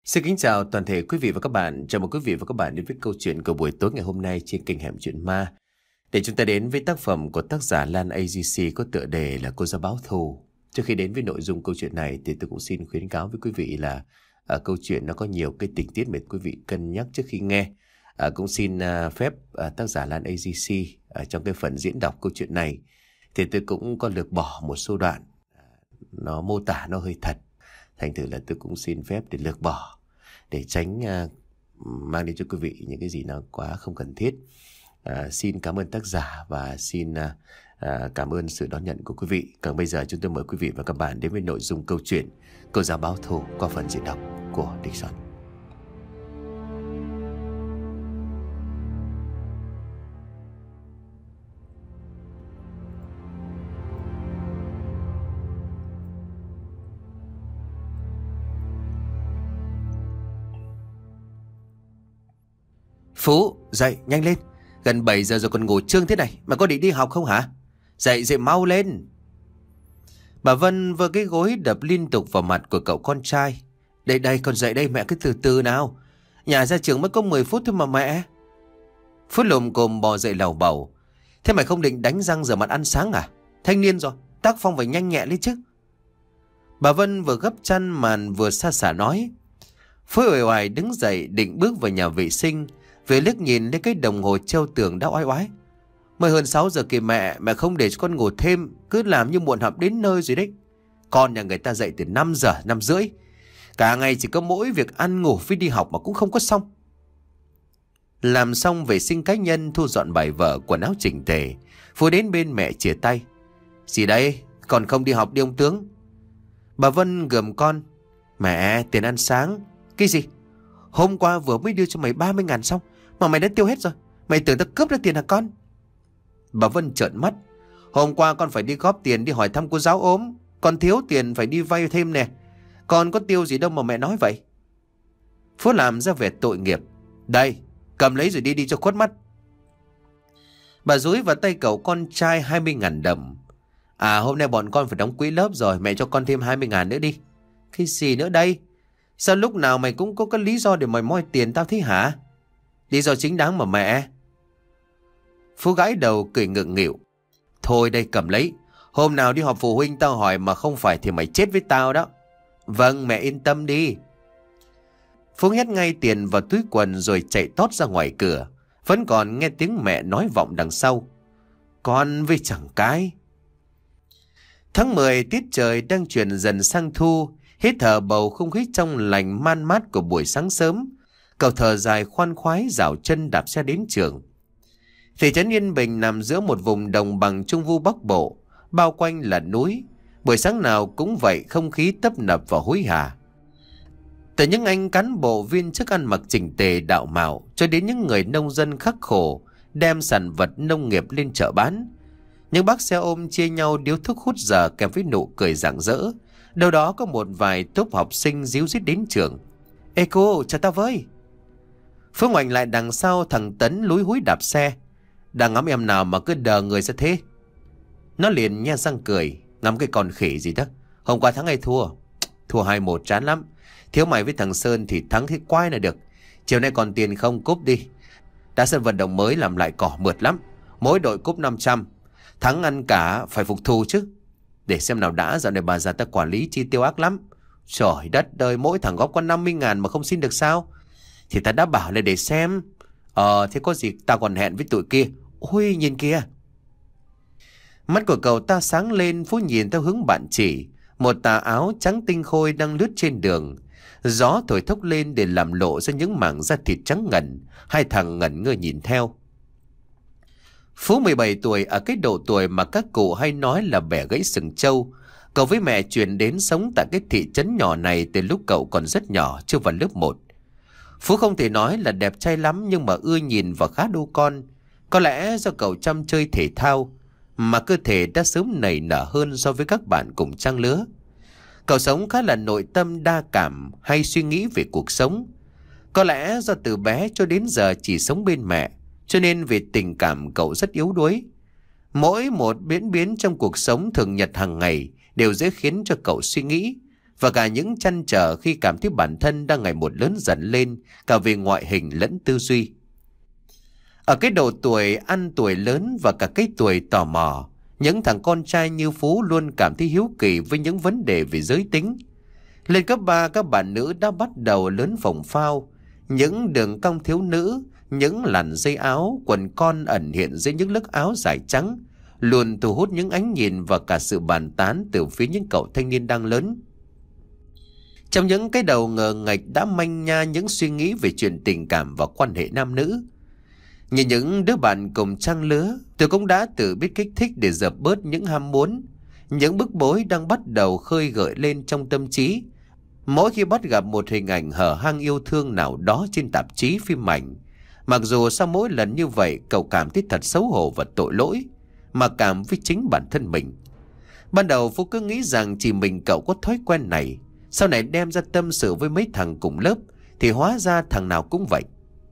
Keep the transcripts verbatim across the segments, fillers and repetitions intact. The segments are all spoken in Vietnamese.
Xin kính chào toàn thể quý vị và các bạn. Chào mừng quý vị và các bạn đến với câu chuyện của buổi tối ngày hôm nay trên kênh Hẻm Chuyện Ma. Để chúng ta đến với tác phẩm của tác giả Lan a giê xê có tựa đề là Cô Dao Báo Thù. Trước khi đến với nội dung câu chuyện này thì tôi cũng xin khuyến cáo với quý vị là à, câu chuyện nó có nhiều cái tình tiết mà quý vị cân nhắc trước khi nghe. À, cũng xin à, phép à, tác giả Lan a giê xê à, trong cái phần diễn đọc câu chuyện này thì tôi cũng có lược bỏ một số đoạn. À, nó mô tả nó hơi thật. Thành thử là tôi cũng xin phép để lược bỏ, để tránh uh, mang đến cho quý vị những cái gì nó quá không cần thiết. Uh, xin cảm ơn tác giả và xin uh, uh, cảm ơn sự đón nhận của quý vị. Còn bây giờ chúng tôi mời quý vị và các bạn đến với nội dung câu chuyện Cô Dao Báo Thù qua phần diễn đọc của Địch Soạn. Phú, dậy, nhanh lên. Gần bảy giờ rồi còn ngủ trương thế này. Mà có định đi học không hả? Dậy, dậy mau lên. Bà Vân vơ cái gối đập liên tục vào mặt của cậu con trai. Đây đây, con dậy đây, mẹ cứ từ từ nào. Nhà ra trường mới có mười phút thôi mà mẹ. Phú lùm cồm bò dậy lầu bầu. Thế mày không định đánh răng rửa mặt ăn sáng à? Thanh niên rồi, tác phong phải nhanh nhẹ lên chứ. Bà Vân vừa gấp chăn màn vừa xa xả nói. Phú uể oải đứng dậy định bước vào nhà vệ sinh. Về liếc nhìn lên cái đồng hồ treo tường đã oái oái. Mới hơn sáu giờ kìa mẹ, mẹ không để cho con ngủ thêm, cứ làm như muộn họp đến nơi rồi đấy. Con nhà người ta dậy từ năm giờ, năm rưỡi. Cả ngày chỉ có mỗi việc ăn ngủ với đi học mà cũng không có xong. Làm xong vệ sinh cá nhân, thu dọn bài vở, quần áo chỉnh tề, Phú đến bên mẹ chìa tay. Gì đây, còn không đi học đi ông tướng? Bà Vân gườm con. Mẹ, tiền ăn sáng. Cái gì? Hôm qua vừa mới đưa cho mày ba mươi ngàn xong mà mày đã tiêu hết rồi. Mày tưởng tao cướp ra tiền hả con? Bà Vân trợn mắt. Hôm qua con phải đi góp tiền đi hỏi thăm cô giáo ốm. Con thiếu tiền phải đi vay thêm nè. Con có tiêu gì đâu mà mẹ nói vậy? Phú làm ra vẻ tội nghiệp. Đây, cầm lấy rồi đi đi cho khuất mắt. Bà dúi vào tay cậu con trai hai mươi ngàn đồng. À, hôm nay bọn con phải đóng quỹ lớp rồi, mẹ cho con thêm hai mươi ngàn nữa đi. Cái gì nữa đây? Sao lúc nào mày cũng có cái lý do để mày moi tiền tao thế hả? Lý do chính đáng mà mẹ. Phú gãi đầu cười ngượng nghịu. Thôi đây cầm lấy. Hôm nào đi họp phụ huynh tao hỏi mà không phải thì mày chết với tao đó. Vâng, mẹ yên tâm đi. Phú nhét ngay tiền vào túi quần rồi chạy tót ra ngoài cửa. Vẫn còn nghe tiếng mẹ nói vọng đằng sau. Con với chẳng cái. Tháng mười tiết trời đang chuyển dần sang thu. Hít thở bầu không khí trong lành man mát của buổi sáng sớm. Cậu thở dài khoan khoái dạo chân đạp xe đến trường. Thị trấn Yên Bình nằm giữa một vùng đồng bằng trung du Bắc Bộ. Bao quanh là núi. Buổi sáng nào cũng vậy, không khí tấp nập và hối hả. Từ những anh cán bộ viên chức ăn mặc chỉnh tề đạo mạo cho đến những người nông dân khắc khổ đem sản vật nông nghiệp lên chợ bán. Những bác xe ôm chia nhau điếu thuốc hút giờ kèm với nụ cười rạng rỡ. Đâu đó có một vài tốp học sinh díu dít đến trường. Ê cô, chào tao với. Phương ngoảnh lại đằng sau, thằng Tấn lúi húi đạp xe. Đang ngắm em nào mà cứ đờ người ra thế? Nó liền nhe răng cười. Ngắm cái con khỉ gì đó. Hôm qua thắng hay thua? Thua hai một chán lắm. Thiếu mày với thằng Sơn thì thắng thế quái là được. Chiều nay còn tiền không, cúp đi. Đá sân vận động mới làm lại cỏ mượt lắm. Mỗi đội cúp năm trăm. Thắng ăn cả phải phục thù chứ. Để xem nào đã, dạo này bà già ta quản lý chi tiêu ác lắm. Trời đất ơi, mỗi thằng góp có năm mươi ngàn mà không xin được sao? Thì ta đã bảo là để xem. Ờ, thế có gì ta còn hẹn với tụi kia. Ôi, nhìn kìa. Mắt của cậu ta sáng lên, Phú nhìn theo hướng bạn chỉ. Một tà áo trắng tinh khôi đang lướt trên đường. Gió thổi thốc lên để làm lộ ra những mảng da thịt trắng ngần. Hai thằng ngẩn ngơ nhìn theo. Phú mười bảy tuổi, ở cái độ tuổi mà các cụ hay nói là bẻ gãy sừng trâu. Cậu với mẹ chuyển đến sống tại cái thị trấn nhỏ này từ lúc cậu còn rất nhỏ, chưa vào lớp một. Phú không thể nói là đẹp trai lắm nhưng mà ưa nhìn và khá đô con. Có lẽ do cậu chăm chơi thể thao mà cơ thể đã sớm nảy nở hơn so với các bạn cùng trang lứa. Cậu sống khá là nội tâm đa cảm, hay suy nghĩ về cuộc sống. Có lẽ do từ bé cho đến giờ chỉ sống bên mẹ, cho nên về tình cảm cậu rất yếu đuối. Mỗi một biến biến trong cuộc sống thường nhật hàng ngày đều dễ khiến cho cậu suy nghĩ. và cả những trăn trở khi cảm thấy bản thân đang ngày một lớn dần lên, cả về ngoại hình lẫn tư duy. Ở cái độ tuổi ăn tuổi lớn và cả cái tuổi tò mò, những thằng con trai như Phú luôn cảm thấy hiếu kỳ với những vấn đề về giới tính. Lên cấp ba, các bạn nữ đã bắt đầu lớn phồng phao, những đường cong thiếu nữ, những làn dây áo, quần con ẩn hiện dưới những lớp áo dài trắng, luôn thu hút những ánh nhìn và cả sự bàn tán từ phía những cậu thanh niên đang lớn. Trong những cái đầu ngờ nghệch đã manh nha những suy nghĩ về chuyện tình cảm và quan hệ nam nữ. Như những đứa bạn cùng trang lứa, tôi cũng đã tự biết kích thích để dập bớt những ham muốn, những bức bối đang bắt đầu khơi gợi lên trong tâm trí. Mỗi khi bắt gặp một hình ảnh hở hang yêu thương nào đó trên tạp chí phim ảnh, mặc dù sau mỗi lần như vậy cậu cảm thấy thật xấu hổ và tội lỗi, mà cảm với chính bản thân mình. Ban đầu Phú cứ nghĩ rằng chỉ mình cậu có thói quen này, sau này đem ra tâm sự với mấy thằng cùng lớp thì hóa ra thằng nào cũng vậy.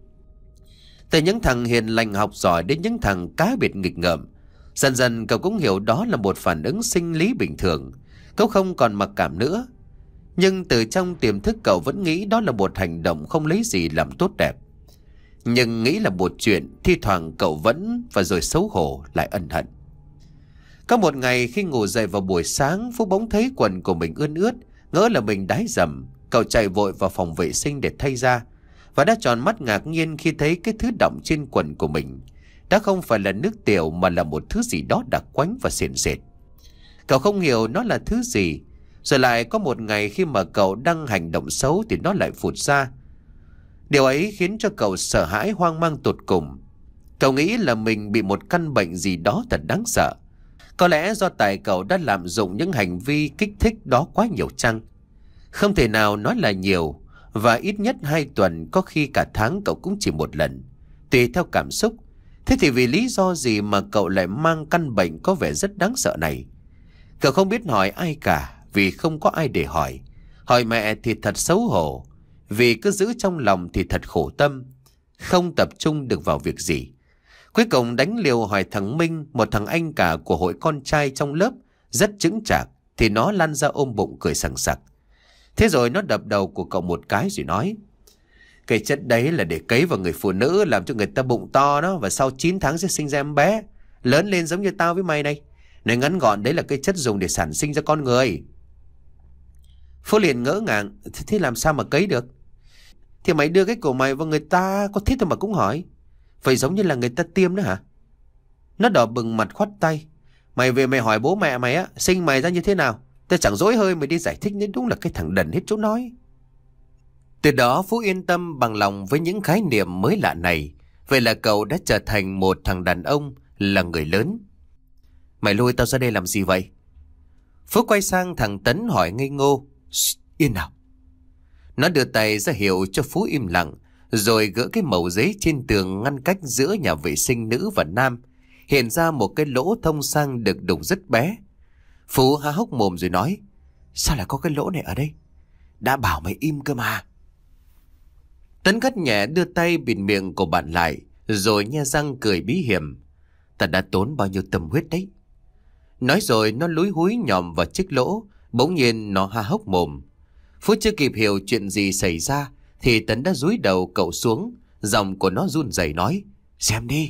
Từ những thằng hiền lành học giỏi đến những thằng cá biệt nghịch ngợm, dần dần cậu cũng hiểu đó là một phản ứng sinh lý bình thường. Cậu không còn mặc cảm nữa, nhưng từ trong tiềm thức cậu vẫn nghĩ đó là một hành động không lấy gì làm tốt đẹp. Nhưng nghĩ là một chuyện, thi thoảng cậu vẫn và rồi xấu hổ lại ân hận. Có một ngày khi ngủ dậy vào buổi sáng, Phú bỗng thấy quần của mình ướt ướt, ngỡ là mình đái dầm. Cậu chạy vội vào phòng vệ sinh để thay ra, và đã tròn mắt ngạc nhiên khi thấy cái thứ đọng trên quần của mình đã không phải là nước tiểu mà là một thứ gì đó đặc quánh và sền sệt. Cậu không hiểu nó là thứ gì. Rồi lại có một ngày khi mà cậu đang hành động xấu thì nó lại phụt ra. Điều ấy khiến cho cậu sợ hãi hoang mang tột cùng. Cậu nghĩ là mình bị một căn bệnh gì đó thật đáng sợ. Có lẽ do tại cậu đã lạm dụng những hành vi kích thích đó quá nhiều chăng? Không thể nào nói là nhiều, và ít nhất hai tuần, có khi cả tháng cậu cũng chỉ một lần, tùy theo cảm xúc. Thế thì vì lý do gì mà cậu lại mang căn bệnh có vẻ rất đáng sợ này? Cậu không biết hỏi ai cả, vì không có ai để hỏi. Hỏi mẹ thì thật xấu hổ, vì cứ giữ trong lòng thì thật khổ tâm, không tập trung được vào việc gì. Cuối cùng đánh liều hỏi thằng Minh, một thằng anh cả của hội con trai trong lớp, rất chững chạc, thì nó lăn ra ôm bụng cười sằng sặc. Thế rồi nó đập đầu của cậu một cái rồi nói: cái chất đấy là để cấy vào người phụ nữ, làm cho người ta bụng to đó, và sau chín tháng sẽ sinh ra em bé, lớn lên giống như tao với mày này. Nói ngắn gọn, đấy là cái chất dùng để sản sinh ra con người. Phú liền ngỡ ngàng: Thế, thế làm sao mà cấy được? Thì mày đưa cái của mày vào người ta, có thích thôi mà cũng hỏi. Vậy giống như là người ta tiêm nữa hả? Nó đỏ bừng mặt khoát tay: Mày về mày hỏi bố mẹ mày á, sinh mày ra như thế nào. Tao chẳng dối hơi mày đi giải thích, nên đúng là cái thằng đần hết chỗ nói. Từ đó Phú yên tâm bằng lòng với những khái niệm mới lạ này. Vậy là cậu đã trở thành một thằng đàn ông, là người lớn. Mày lôi tao ra đây làm gì vậy? Phú quay sang thằng Tấn hỏi ngây ngô: Yên nào. Nó đưa tay ra hiệu cho Phú im lặng, rồi gỡ cái mẩu giấy trên tường ngăn cách giữa nhà vệ sinh nữ và nam, hiện ra một cái lỗ thông sang được đục rất bé. Phú há hốc mồm rồi nói: Sao lại có cái lỗ này ở đây? Đã bảo mày im cơ mà. Tấn gắt nhẹ đưa tay bịt miệng của bạn lại, rồi nhe răng cười bí hiểm: Ta đã tốn bao nhiêu tâm huyết đấy. Nói rồi nó lúi húi nhòm vào chiếc lỗ. Bỗng nhiên nó há hốc mồm. Phú chưa kịp hiểu chuyện gì xảy ra thì Tấn đã dúi đầu cậu xuống. Giọng của nó run rẩy nói: Xem đi.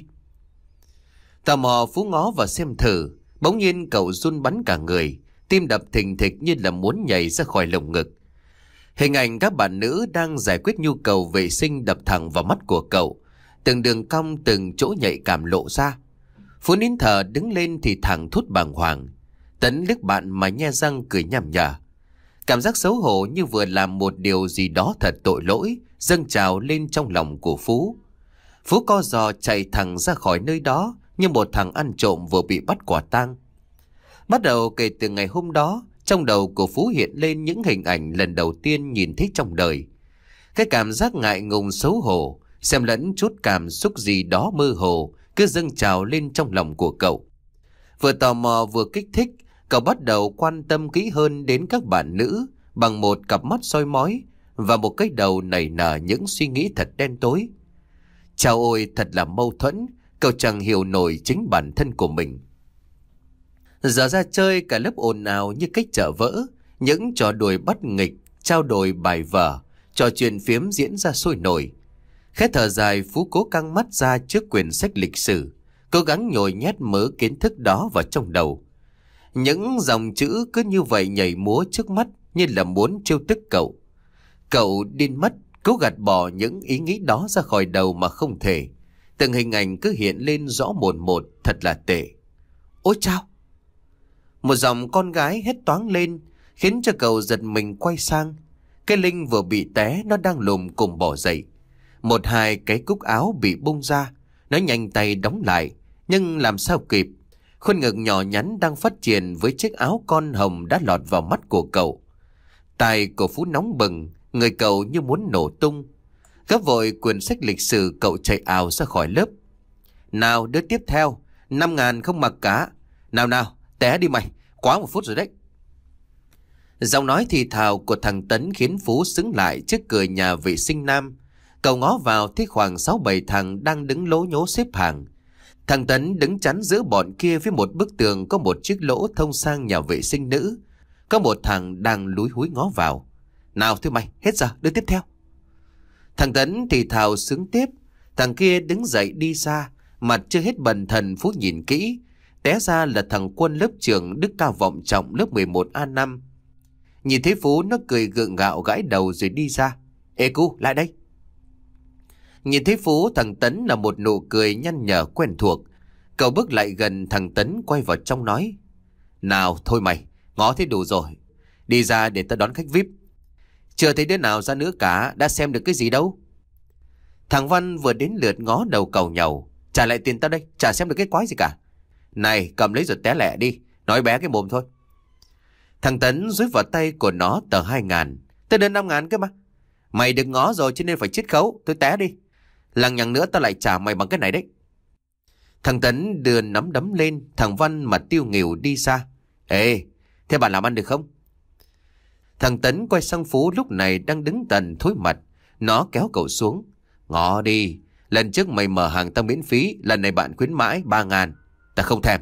Tò mò Phú ngó vào xem thử. Bỗng nhiên cậu run bắn cả người, tim đập thình thịch như là muốn nhảy ra khỏi lồng ngực. Hình ảnh các bạn nữ đang giải quyết nhu cầu vệ sinh đập thẳng vào mắt của cậu. Từng đường cong, từng chỗ nhạy cảm lộ ra. Phú nín thở đứng lên thì thẳng thốt bàng hoàng. Tấn liếc bạn mà nhe răng cười nham nhở. Cảm giác xấu hổ như vừa làm một điều gì đó thật tội lỗi dâng trào lên trong lòng của Phú. Phú co giò chạy thẳng ra khỏi nơi đó như một thằng ăn trộm vừa bị bắt quả tang. Bắt đầu kể từ ngày hôm đó, trong đầu của Phú hiện lên những hình ảnh lần đầu tiên nhìn thấy trong đời. Cái cảm giác ngại ngùng xấu hổ, xem lẫn chút cảm xúc gì đó mơ hồ cứ dâng trào lên trong lòng của cậu. Vừa tò mò vừa kích thích, cậu bắt đầu quan tâm kỹ hơn đến các bạn nữ bằng một cặp mắt soi mói và một cái đầu nảy nở những suy nghĩ thật đen tối. Chao ôi, thật là mâu thuẫn, cậu chẳng hiểu nổi chính bản thân của mình. Giờ ra chơi cả lớp ồn ào như cách chợ vỡ, Những trò đùa bắt nghịch, trao đổi bài vở, trò chuyện phiếm diễn ra sôi nổi. Khẽ thở dài, Phú cố căng mắt ra trước quyển sách lịch sử, cố gắng nhồi nhét mớ kiến thức đó vào trong đầu. Những dòng chữ cứ như vậy nhảy múa trước mắt như là muốn trêu tức cậu. Cậu điên mất, cố gạt bỏ những ý nghĩ đó ra khỏi đầu mà không thể. Từng hình ảnh cứ hiện lên rõ mồn một, thật là tệ. Ôi chao! Một dòng con gái hét toáng lên, khiến cho cậu giật mình quay sang. Cái Linh vừa bị té, nó đang lùm cùng bỏ dậy. Một hai cái cúc áo bị bung ra, nó nhanh tay đóng lại, nhưng làm sao kịp. Khuôn ngực nhỏ nhắn đang phát triển với chiếc áo con hồng đã lọt vào mắt của cậu. Tai của Phú nóng bừng, người cậu như muốn nổ tung. Gấp vội quyển sách lịch sử, cậu chạy ào ra khỏi lớp. Nào đứa tiếp theo, năm ngàn không mặc cả. Nào nào, té đi mày, quá một phút rồi đấy. Giọng nói thì thào của thằng Tấn khiến Phú xứng lại trước cửa nhà vệ sinh nam. Cậu ngó vào thấy khoảng sáu bảy thằng đang đứng lố nhố xếp hàng. Thằng Tấn đứng chắn giữa bọn kia với một bức tường có một chiếc lỗ thông sang nhà vệ sinh nữ. Có một thằng đang lúi húi ngó vào. Nào thôi mày, hết giờ, đứa tiếp theo. Thằng Tấn thì thào xứng tiếp. Thằng kia đứng dậy đi ra, mặt chưa hết bần thần. Phú nhìn kỹ, té ra là thằng Quân lớp trưởng Đức Cao Vọng Trọng lớp mười một A năm. Nhìn thấy Phú, nó cười gượng gạo gãi đầu rồi đi ra. Ê cu, lại đây. Nhìn thấy Phú, thằng Tấn là một nụ cười nhăn nhở quen thuộc. Cậu bước lại gần thằng Tấn, quay vào trong nói. Nào thôi mày, ngó thấy đủ rồi. Đi ra để tao đón khách vi ai pi. Chưa thấy đứa nào ra nữa cả, đã xem được cái gì đâu. Thằng Văn vừa đến lượt ngó đầu cầu nhàu. Trả lại tiền tao đây, chả xem được cái quái gì cả. Này, cầm lấy rồi té lẹ đi, nói bé cái mồm thôi. Thằng Tấn dúi vào tay của nó tờ hai ngàn. Tao đơn năm ngàn cơ mà. Mày được ngó rồi cho nên phải chiết khấu, tôi té đi. Lằng nhằng nữa tao lại trả mày bằng cái này đấy. Thằng Tấn đưa nắm đấm lên. Thằng Văn mặt tiêu nghỉu đi ra. Ê, thế bạn làm ăn được không? Thằng Tấn quay sang Phú lúc này đang đứng tần thối mặt. Nó kéo cậu xuống. Ngó đi, lần trước mày mở hàng tao miễn phí, lần này bạn khuyến mãi ba ngàn. Ta không thèm.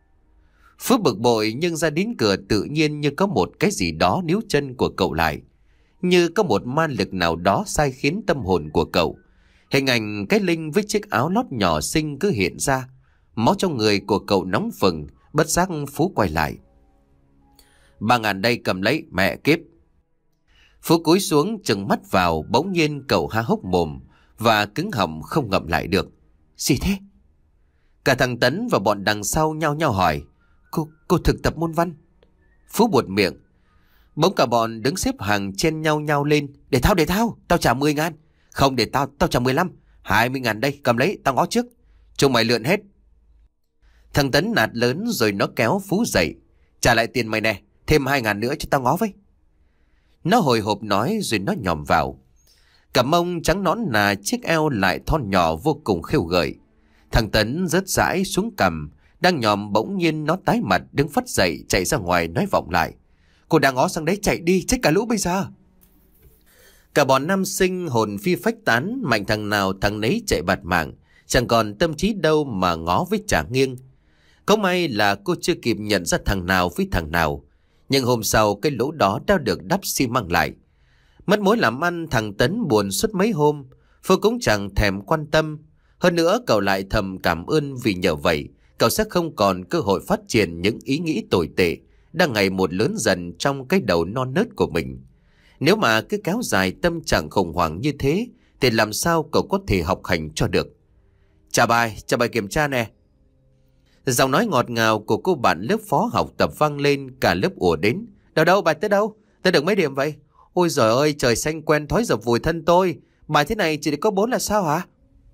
Phú bực bội nhưng ra đến cửa tự nhiên như có một cái gì đó níu chân của cậu lại. Như có một man lực nào đó sai khiến tâm hồn của cậu. Hình ảnh cái Linh với chiếc áo lót nhỏ xinh cứ hiện ra. Máu trong người của cậu nóng phừng. Bất giác Phú quay lại. Ba ngàn đây, cầm lấy, mẹ kiếp. Phú cúi xuống chừng mắt vào. Bỗng nhiên cậu há hốc mồm và cứng họng không ngậm lại được. Gì thế? Cả thằng Tấn và bọn đằng sau nhao nhao hỏi. Cô, cô thực tập môn văn? Phú buột miệng. Bỗng cả bọn đứng xếp hàng chen nhau nhau lên. Để thao, để thao, tao trả mười ngàn. Không, để tao, tao trả mười lăm. Hai mươi ngàn đây, cầm lấy, tao ngó trước. Chúng mày lượn hết. Thằng Tấn nạt lớn rồi nó kéo Phú dậy. Trả lại tiền mày nè, thêm hai ngàn nữa cho tao ngó với. Nó hồi hộp nói rồi nó nhòm vào. Cả mông trắng nõn nà, chiếc eo lại thon nhỏ vô cùng khêu gợi. Thằng Tấn rớt rãi xuống cằm. Đang nhòm bỗng nhiên nó tái mặt đứng phắt dậy chạy ra ngoài nói vọng lại. Cô đang ngó sang đấy, chạy đi, chết cả lũ bây giờ. Cả bọn nam sinh hồn phi phách tán, mạnh thằng nào thằng nấy chạy bạt mạng, chẳng còn tâm trí đâu mà ngó với trả nghiêng. Có may là cô chưa kịp nhận ra thằng nào với thằng nào. Nhưng hôm sau cái lỗ đó đã được đắp xi măng lại. Mất mối làm ăn, thằng Tấn buồn suốt mấy hôm. Phú cũng chẳng thèm quan tâm. Hơn nữa cậu lại thầm cảm ơn vì nhờ vậy cậu sẽ không còn cơ hội phát triển những ý nghĩ tồi tệ đang ngày một lớn dần trong cái đầu non nớt của mình. Nếu mà cứ kéo dài tâm trạng khủng hoảng như thế thì làm sao cậu có thể học hành cho được. Trả bài, trả bài kiểm tra nè. Giọng nói ngọt ngào của cô bạn lớp phó học tập vang lên, cả lớp ùa đến. Đâu đâu, bài tới đâu? Tới được mấy điểm vậy? Ôi giời ơi, trời xanh quen thói dập vùi thân tôi. Bài thế này chỉ được có bốn là sao hả?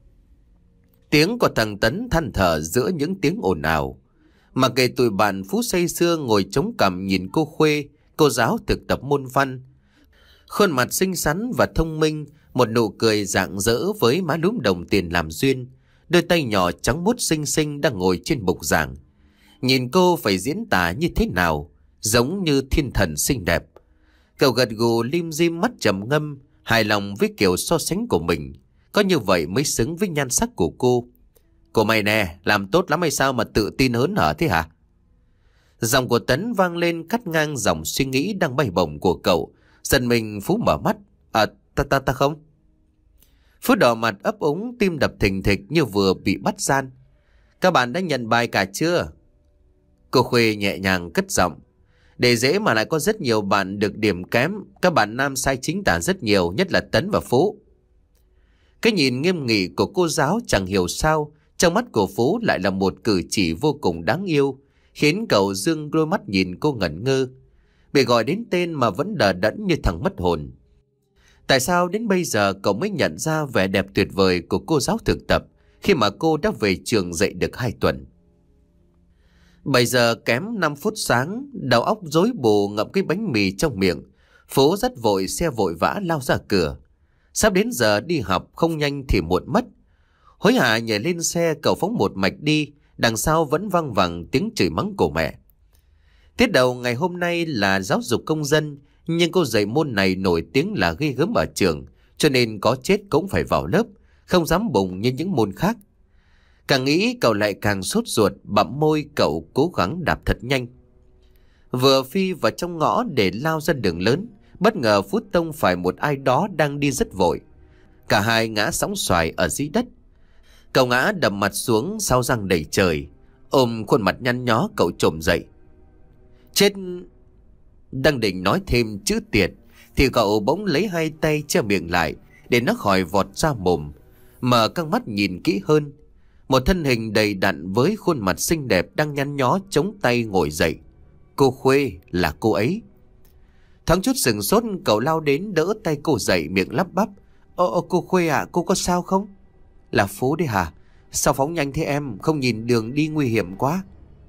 Tiếng của thằng Tấn than thở giữa những tiếng ồn ào. Mà kể tụi bạn Phú say sưa ngồi chống cằm nhìn cô Khuê, cô giáo thực tập môn văn. Khuôn mặt xinh xắn và thông minh, một nụ cười rạng rỡ với má lúm đồng tiền làm duyên. Đôi tay nhỏ trắng muốt xinh xinh đang ngồi trên bục giảng. Nhìn cô phải diễn tả như thế nào, giống như thiên thần xinh đẹp. Cậu gật gù lim dim mắt trầm ngâm, hài lòng với kiểu so sánh của mình. Có như vậy mới xứng với nhan sắc của cô. Cô mày nè, làm tốt lắm hay sao mà tự tin hớn hở thế hả? Giọng của Tấn vang lên cắt ngang dòng suy nghĩ đang bay bổng của cậu. Giật mình Phú mở mắt. À ta ta ta không. Phú đỏ mặt ấp úng, tim đập thình thịch như vừa bị bắt gian. Các bạn đã nhận bài cả chưa? Cô Khuê nhẹ nhàng cất giọng. Để dễ mà lại có rất nhiều bạn được điểm kém. Các bạn nam sai chính tả rất nhiều, nhất là Tấn và Phú. Cái nhìn nghiêm nghị của cô giáo chẳng hiểu sao trong mắt của Phú lại là một cử chỉ vô cùng đáng yêu, khiến cậu dương đôi mắt nhìn cô ngẩn ngơ. Bị gọi đến tên mà vẫn đờ đẫn như thằng mất hồn. Tại sao đến bây giờ cậu mới nhận ra vẻ đẹp tuyệt vời của cô giáo thực tập khi mà cô đã về trường dạy được hai tuần? Bảy giờ kém năm phút sáng, đầu óc rối bù ngậm cái bánh mì trong miệng. Phú rất vội xe vội vã lao ra cửa. Sắp đến giờ đi học, không nhanh thì muộn mất. Hối hả nhảy lên xe, cậu phóng một mạch đi, đằng sau vẫn văng vẳng tiếng chửi mắng của mẹ. Tiết đầu ngày hôm nay là giáo dục công dân, nhưng cô dạy môn này nổi tiếng là ghê gớm ở trường, cho nên có chết cũng phải vào lớp, không dám bùng như những môn khác. Càng nghĩ cậu lại càng sốt ruột, bặm môi cậu cố gắng đạp thật nhanh. Vừa phi vào trong ngõ để lao ra đường lớn, bất ngờ Phú tông phải một ai đó đang đi rất vội. Cả hai ngã sóng xoài ở dưới đất. Cậu ngã đập mặt xuống sau răng đầy trời, ôm khuôn mặt nhăn nhó cậu trồm dậy. Chết! Đang định nói thêm chữ tiệt thì cậu bỗng lấy hai tay che miệng lại để nó khỏi vọt ra mồm. Mở căng mắt nhìn kỹ hơn, một thân hình đầy đặn với khuôn mặt xinh đẹp đang nhăn nhó chống tay ngồi dậy. Cô Khuê là cô ấy. Thoáng chút sừng sốt, cậu lao đến đỡ tay cô dậy, miệng lắp bắp. Ồ, cô Khuê à, cô có sao không? Là Phú đấy hả? Sao phóng nhanh thế em, không nhìn đường đi nguy hiểm quá.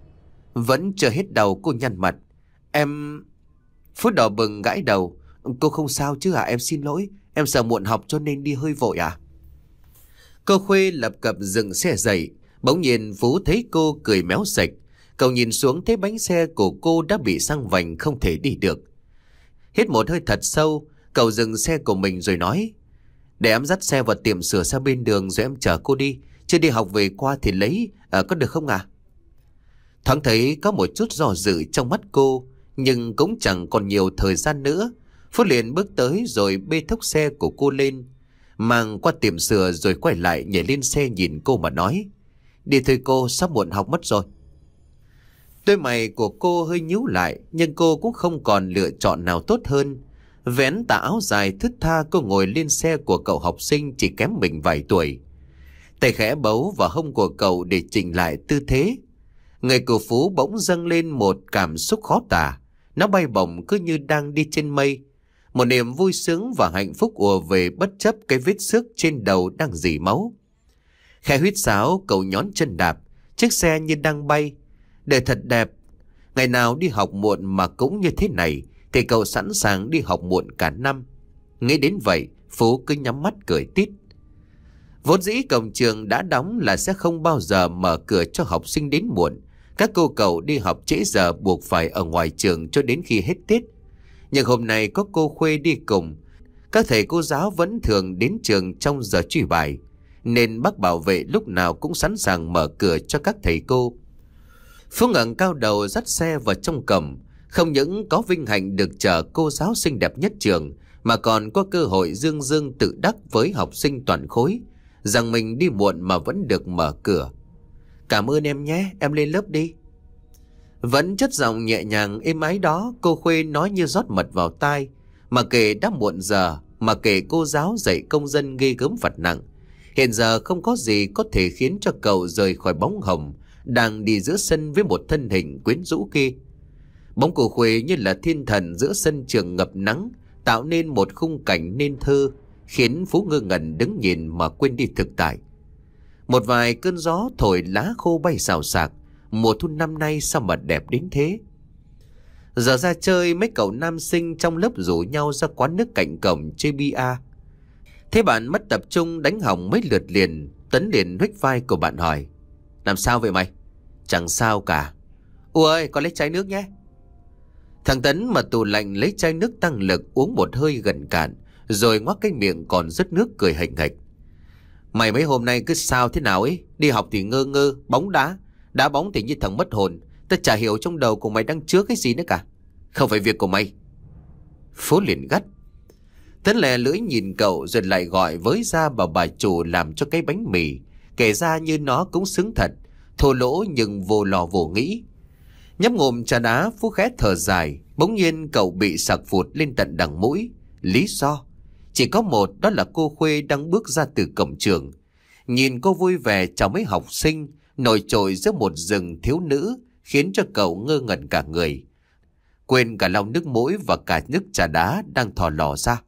Vẫn chưa hết đầu, cô nhăn mặt. Em... Phú đỏ bừng gãi đầu. Cô không sao chứ à, em xin lỗi. Em sợ muộn học cho nên đi hơi vội à? Cô Khuê lập cập dừng xe dậy. Bỗng nhiên Phú thấy cô cười méo sạch. Cậu nhìn xuống thấy bánh xe của cô đã bị xăng vành, không thể đi được. Hít một hơi thật sâu, cậu dừng xe của mình rồi nói. Để em dắt xe vào tiệm sửa xe bên đường rồi em chở cô đi. Chứ đi học về qua thì lấy, à, có được không à? Thoáng thấy có một chút do dự trong mắt cô, nhưng cũng chẳng còn nhiều thời gian nữa. Phú liền bước tới rồi bê thốc xe của cô lên, mang qua tiệm sửa rồi quay lại nhảy lên xe nhìn cô mà nói. Đi thôi cô, sắp muộn học mất rồi. Đôi mày của cô hơi nhíu lại, nhưng cô cũng không còn lựa chọn nào tốt hơn. Vén tà áo dài thướt tha, cô ngồi lên xe của cậu học sinh chỉ kém mình vài tuổi. Tay khẽ bấu vào hông của cậu để chỉnh lại tư thế. Người của Phú bỗng dâng lên một cảm xúc khó tả. Nó bay bổng cứ như đang đi trên mây. Một niềm vui sướng và hạnh phúc ùa về bất chấp cái vết xước trên đầu đang rỉ máu. Khẽ huýt sáo, cậu nhón chân đạp, chiếc xe như đang bay. Đời thật đẹp. Ngày nào đi học muộn mà cũng như thế này thì cậu sẵn sàng đi học muộn cả năm. Nghĩ đến vậy, Phú cứ nhắm mắt cười tít. Vốn dĩ cổng trường đã đóng là sẽ không bao giờ mở cửa cho học sinh đến muộn. Các cô cậu đi học trễ giờ buộc phải ở ngoài trường cho đến khi hết tiết. Nhưng hôm nay có cô Khuê đi cùng. Các thầy cô giáo vẫn thường đến trường trong giờ truy bài, nên bác bảo vệ lúc nào cũng sẵn sàng mở cửa cho các thầy cô. Phú ngẩng cao đầu dắt xe vào trong cổng. Không những có vinh hạnh được chở cô giáo xinh đẹp nhất trường, mà còn có cơ hội dương dương tự đắc với học sinh toàn khối rằng mình đi muộn mà vẫn được mở cửa. Cảm ơn em nhé, em lên lớp đi. Vẫn chất giọng nhẹ nhàng êm ái đó, cô Khuê nói như rót mật vào tai. Mà kể đã muộn giờ, mà kể cô giáo dạy công dân ghê gớm phạt nặng, hiện giờ không có gì có thể khiến cho cậu rời khỏi bóng hồng đang đi giữa sân với một thân hình quyến rũ kia. Bóng của Khuê như là thiên thần giữa sân trường ngập nắng, tạo nên một khung cảnh nên thơ, khiến Phú ngơ ngẩn đứng nhìn mà quên đi thực tại. Một vài cơn gió thổi lá khô bay xào xạc. Mùa thu năm nay sao mà đẹp đến thế. Giờ ra chơi, mấy cậu nam sinh trong lớp rủ nhau ra quán nước cạnh cổng chơi bia. Thế bạn mất tập trung đánh hỏng mấy lượt liền. Tấn liền huých vai của bạn hỏi. Làm sao vậy mày? Chẳng sao cả. Ủa ơi, con lấy chai nước nhé. Thằng Tấn mà tủ lạnh lấy chai nước tăng lực uống một hơi gần cạn, rồi ngoác cái miệng còn rớt nước cười hạnh hạch. Mày mấy hôm nay cứ sao thế nào ấy? Đi học thì ngơ ngơ, bóng đá. Đá bóng thì như thằng mất hồn. Ta chả hiểu trong đầu của mày đang chứa cái gì nữa cả. Không phải việc của mày. Phú liền gắt. Tấn lè lưỡi nhìn cậu rồi lại gọi với ra bảo bà chủ làm cho cái bánh mì. Kể ra như nó cũng xứng thật. Thô lỗ nhưng vô lò vô nghĩ. Nhấp ngụm trà đá, Phú khẽ thở dài. Bỗng nhiên cậu bị sặc phụt lên tận đằng mũi. Lý do chỉ có một, đó là cô Khuê đang bước ra từ cổng trường. Nhìn cô vui vẻ chào mấy học sinh, nổi trội giữa một rừng thiếu nữ, khiến cho cậu ngơ ngẩn cả người. Quên cả lau nước mũi và cả nước trà đá đang thò lò ra.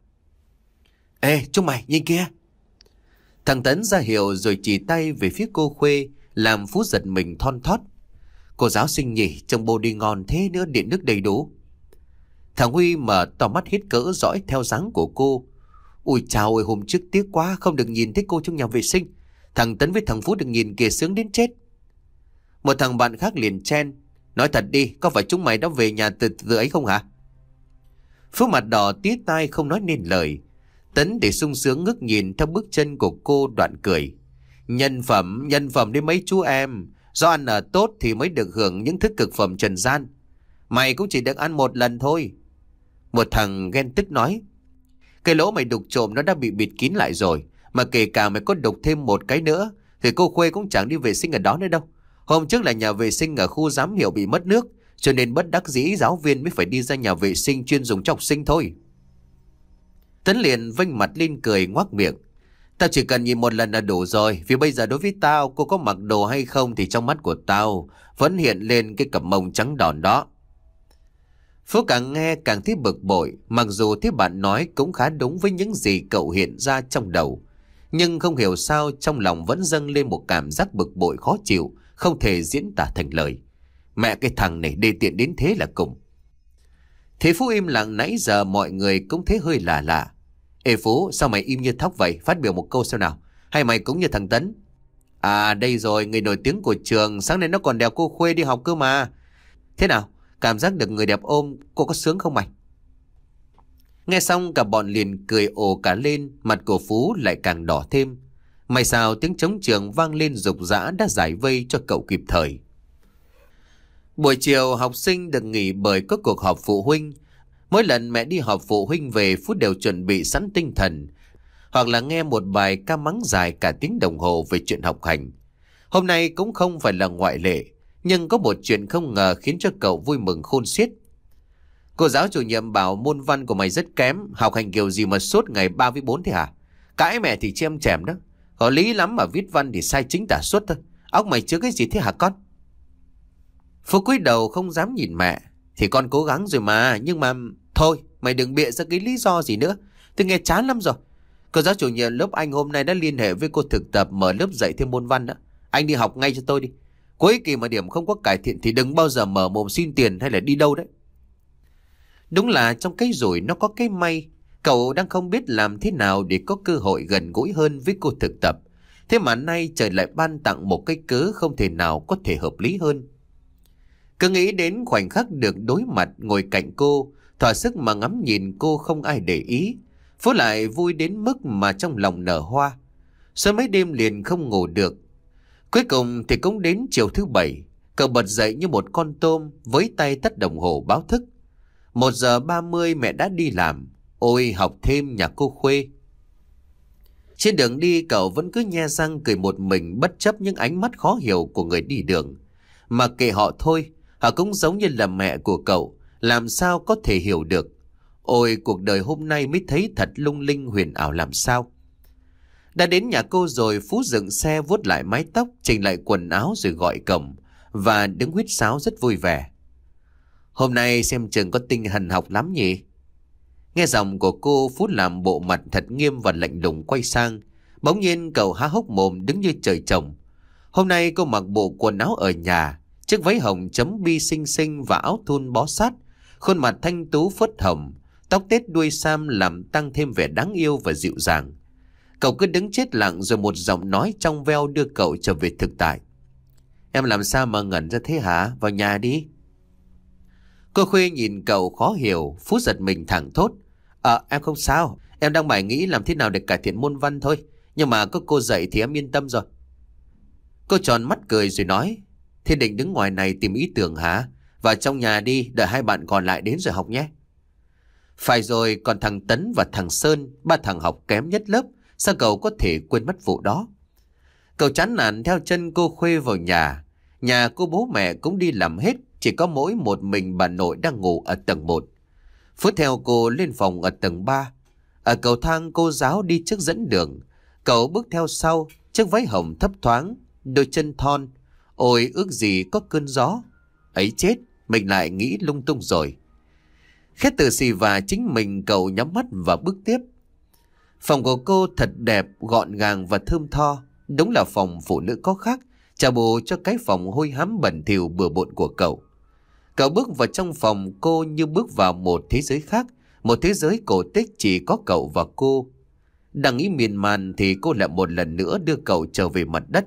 Ê, chúng mày, nhìn kia! Thằng Tấn ra hiệu rồi chỉ tay về phía cô Khuê, làm Phú giật mình thon thót. Cô giáo xinh nhỉ, trông bồ đi ngon thế nữa, điện nước đầy đủ. Thằng Huy mở to mắt hít cỡ dõi theo dáng của cô. Ui chào ơi, hôm trước tiếc quá không được nhìn thấy cô trong nhà vệ sinh. Thằng Tấn với thằng Phú được nhìn kìa, sướng đến chết. Một thằng bạn khác liền chen. Nói thật đi, có phải chúng mày đã về nhà từ từ ấy không hả? Phú mặt đỏ tía tai không nói nên lời. Tấn để sung sướng ngước nhìn theo bước chân của cô đoạn cười. Nhân phẩm, nhân phẩm đi mấy chú em. Do ăn ở tốt thì mới được hưởng những thức cực phẩm trần gian. Mày cũng chỉ được ăn một lần thôi. Một thằng ghen tức nói. Cái lỗ mày đục trộm nó đã bị bịt kín lại rồi. Mà kể cả mày có đục thêm một cái nữa thì cô Khuê cũng chẳng đi vệ sinh ở đó nữa đâu. Hôm trước là nhà vệ sinh ở khu giám hiệu bị mất nước, cho nên bất đắc dĩ giáo viên mới phải đi ra nhà vệ sinh chuyên dùng cho học sinh thôi. Tấn liền vênh mặt lên cười ngoác miệng. Tao chỉ cần nhìn một lần là đủ rồi. Vì bây giờ đối với tao, cô có mặc đồ hay không thì trong mắt của tao vẫn hiện lên cái cặp mông trắng đòn đó. Phú càng nghe càng thấy bực bội. Mặc dù thế bạn nói cũng khá đúng với những gì cậu hiện ra trong đầu, nhưng không hiểu sao trong lòng vẫn dâng lên một cảm giác bực bội khó chịu, không thể diễn tả thành lời. Mẹ cái thằng này đê tiện đến thế là cùng. Thế Phú im lặng nãy giờ mọi người cũng thấy hơi lạ lạ. Ê Phú, sao mày im như thóc vậy? Phát biểu một câu xem nào. Hay mày cũng như thằng Tấn? À đây rồi, người nổi tiếng của trường. Sáng nay nó còn đèo cô Khuê đi học cơ mà. Thế nào? Cảm giác được người đẹp ôm, cô có sướng không mày? Nghe xong cả bọn liền cười ồ cả lên. Mặt của Phú lại càng đỏ thêm. May sao tiếng trống trường vang lên rục rã đã giải vây cho cậu kịp thời. Buổi chiều học sinh được nghỉ bởi có cuộc họp phụ huynh. Mỗi lần mẹ đi họp phụ huynh về, Phú đều chuẩn bị sẵn tinh thần, hoặc là nghe một bài ca mắng dài cả tiếng đồng hồ về chuyện học hành. Hôm nay cũng không phải là ngoại lệ, nhưng có một chuyện không ngờ khiến cho cậu vui mừng khôn xiết. Cô giáo chủ nhiệm bảo môn văn của mày rất kém, học hành kiểu gì mà suốt ngày ba với bốn thế hả? Cãi mẹ thì chêm chèm đó. Có lý lắm mà viết văn thì sai chính tả xuất thôi. Óc mày chứa cái gì thế hả con? Phú cúi đầu không dám nhìn mẹ. Thì con cố gắng rồi mà, nhưng mà... Thôi, mày đừng bịa ra cái lý do gì nữa. Tôi nghe chán lắm rồi. Cô giáo chủ nhiệm lớp anh hôm nay đã liên hệ với cô thực tập mở lớp dạy thêm môn văn đó. Anh đi học ngay cho tôi đi. Cuối kỳ mà điểm không có cải thiện thì đừng bao giờ mở mồm xin tiền hay là đi đâu đấy. Đúng là trong cái rủi nó có cái may. Cậu đang không biết làm thế nào để có cơ hội gần gũi hơn với cô thực tập. Thế mà nay trời lại ban tặng một cái cớ không thể nào có thể hợp lý hơn. Cứ nghĩ đến khoảnh khắc được đối mặt ngồi cạnh cô, thỏa sức mà ngắm nhìn cô không ai để ý, Phú lại vui đến mức mà trong lòng nở hoa. Suốt mấy đêm liền không ngủ được. Cuối cùng thì cũng đến chiều thứ bảy, cậu bật dậy như một con tôm với tay tắt đồng hồ báo thức. Một giờ ba mươi mẹ đã đi làm. Ôi học thêm nhà cô Khuê. Trên đường đi cậu vẫn cứ nhe răng cười một mình, bất chấp những ánh mắt khó hiểu của người đi đường. Mà kệ họ thôi, họ cũng giống như là mẹ của cậu, làm sao có thể hiểu được. Ôi cuộc đời hôm nay mới thấy thật lung linh huyền ảo làm sao. Đã đến nhà cô rồi, Phú dựng xe vuốt lại mái tóc, chỉnh lại quần áo rồi gọi cổng và đứng huýt sáo rất vui vẻ. Hôm nay xem chừng có tinh thần học lắm nhỉ? Nghe giọng của cô, Phú làm bộ mặt thật nghiêm và lạnh lùng quay sang. Bỗng nhiên cậu há hốc mồm đứng như trời trồng. Hôm nay cô mặc bộ quần áo ở nhà, chiếc váy hồng chấm bi xinh xinh và áo thun bó sát, khuôn mặt thanh tú phớt hồng, tóc tết đuôi sam làm tăng thêm vẻ đáng yêu và dịu dàng. Cậu cứ đứng chết lặng rồi một giọng nói trong veo đưa cậu trở về thực tại. Em làm sao mà ngẩn ra thế hả? Vào nhà đi. Cô Khuê nhìn cậu khó hiểu. Phú giật mình thẳng thốt. Ờ em không sao, em đang mải nghĩ làm thế nào để cải thiện môn văn thôi. Nhưng mà có cô dạy thì em yên tâm rồi. Cô tròn mắt cười rồi nói. Thế định đứng ngoài này tìm ý tưởng hả? Vào trong nhà đi, đợi hai bạn còn lại đến rồi học nhé. Phải rồi, còn thằng Tấn và thằng Sơn, ba thằng học kém nhất lớp, sao cậu có thể quên mất vụ đó? Cậu chán nản theo chân cô Khuê vào nhà. Nhà cô bố mẹ cũng đi làm hết, chỉ có mỗi một mình bà nội đang ngủ ở tầng một. Phước theo cô lên phòng ở tầng ba. Ở cầu thang cô giáo đi trước dẫn đường. Cậu bước theo sau, chiếc váy hồng thấp thoáng, đôi chân thon. Ôi ước gì có cơn gió. Ấy chết, mình lại nghĩ lung tung rồi. Khét từ xì và chính mình, cậu nhắm mắt và bước tiếp. Phòng của cô thật đẹp, gọn gàng và thơm tho. Đúng là phòng phụ nữ có khác, trả bù cho cái phòng hôi hám bẩn thỉu bừa bộn của cậu. Cậu bước vào trong phòng cô như bước vào một thế giới khác, một thế giới cổ tích chỉ có cậu và cô. Đang nghĩ miên man thì cô lại một lần nữa đưa cậu trở về mặt đất.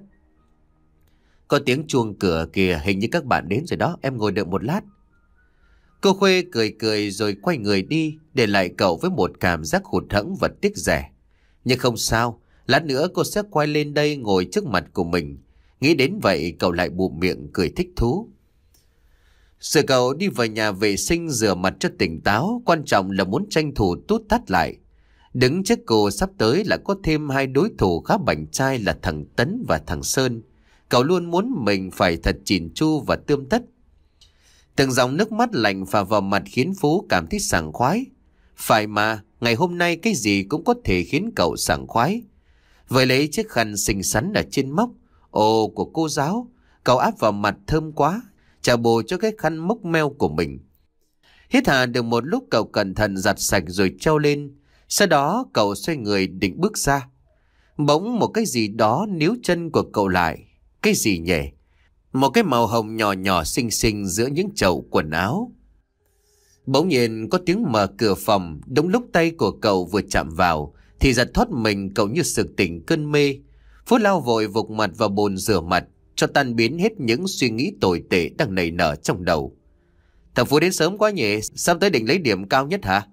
Có tiếng chuông cửa kìa, hình như các bạn đến rồi đó, em ngồi đợi một lát. Cô Khuê cười cười rồi quay người đi, để lại cậu với một cảm giác hụt hẫng và tiếc rẻ. Nhưng không sao, lát nữa cô sẽ quay lên đây ngồi trước mặt của mình. Nghĩ đến vậy cậu lại bụm miệng cười thích thú. Rồi cậu đi vào nhà vệ sinh rửa mặt cho tỉnh táo, quan trọng là muốn tranh thủ tút tát lại. Đứng trước cô sắp tới là có thêm hai đối thủ khá bảnh trai là thằng Tấn và thằng Sơn. Cậu luôn muốn mình phải thật chỉn chu và tươm tất. Từng dòng nước mắt lạnh phả vào mặt khiến Phú cảm thấy sảng khoái. Phải mà, ngày hôm nay cái gì cũng có thể khiến cậu sảng khoái. Vừa lấy chiếc khăn xinh xắn ở trên móc, ồ của cô giáo, cậu áp vào mặt thơm quá, trả bù cho cái khăn mốc meo của mình. Hít hà được một lúc cậu cẩn thận giặt sạch rồi treo lên. Sau đó cậu xoay người định bước ra. Bỗng một cái gì đó níu chân của cậu lại. Cái gì nhỉ? Một cái màu hồng nhỏ nhỏ xinh xinh giữa những chậu quần áo. Bỗng nhiên có tiếng mở cửa phòng. Đúng lúc tay của cậu vừa chạm vào thì giật thoát mình, cậu như sực tỉnh cơn mê. Phú lao vội vụt mặt vào bồn rửa mặt cho tan biến hết những suy nghĩ tồi tệ đang nảy nở trong đầu. Thằng Phú đến sớm quá nhỉ, sắp tới định lấy điểm cao nhất hả?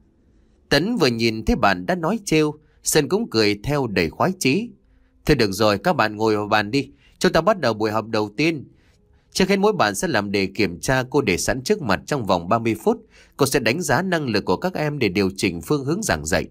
Tấn vừa nhìn thấy bạn đã nói trêu, Sơn cũng cười theo đầy khoái chí. Thôi được rồi, các bạn ngồi vào bàn đi, chúng ta bắt đầu buổi học đầu tiên. Trước hết mỗi bạn sẽ làm đề kiểm tra, cô để sẵn trước mặt trong vòng ba mươi phút. Cô sẽ đánh giá năng lực của các em để điều chỉnh phương hướng giảng dạy.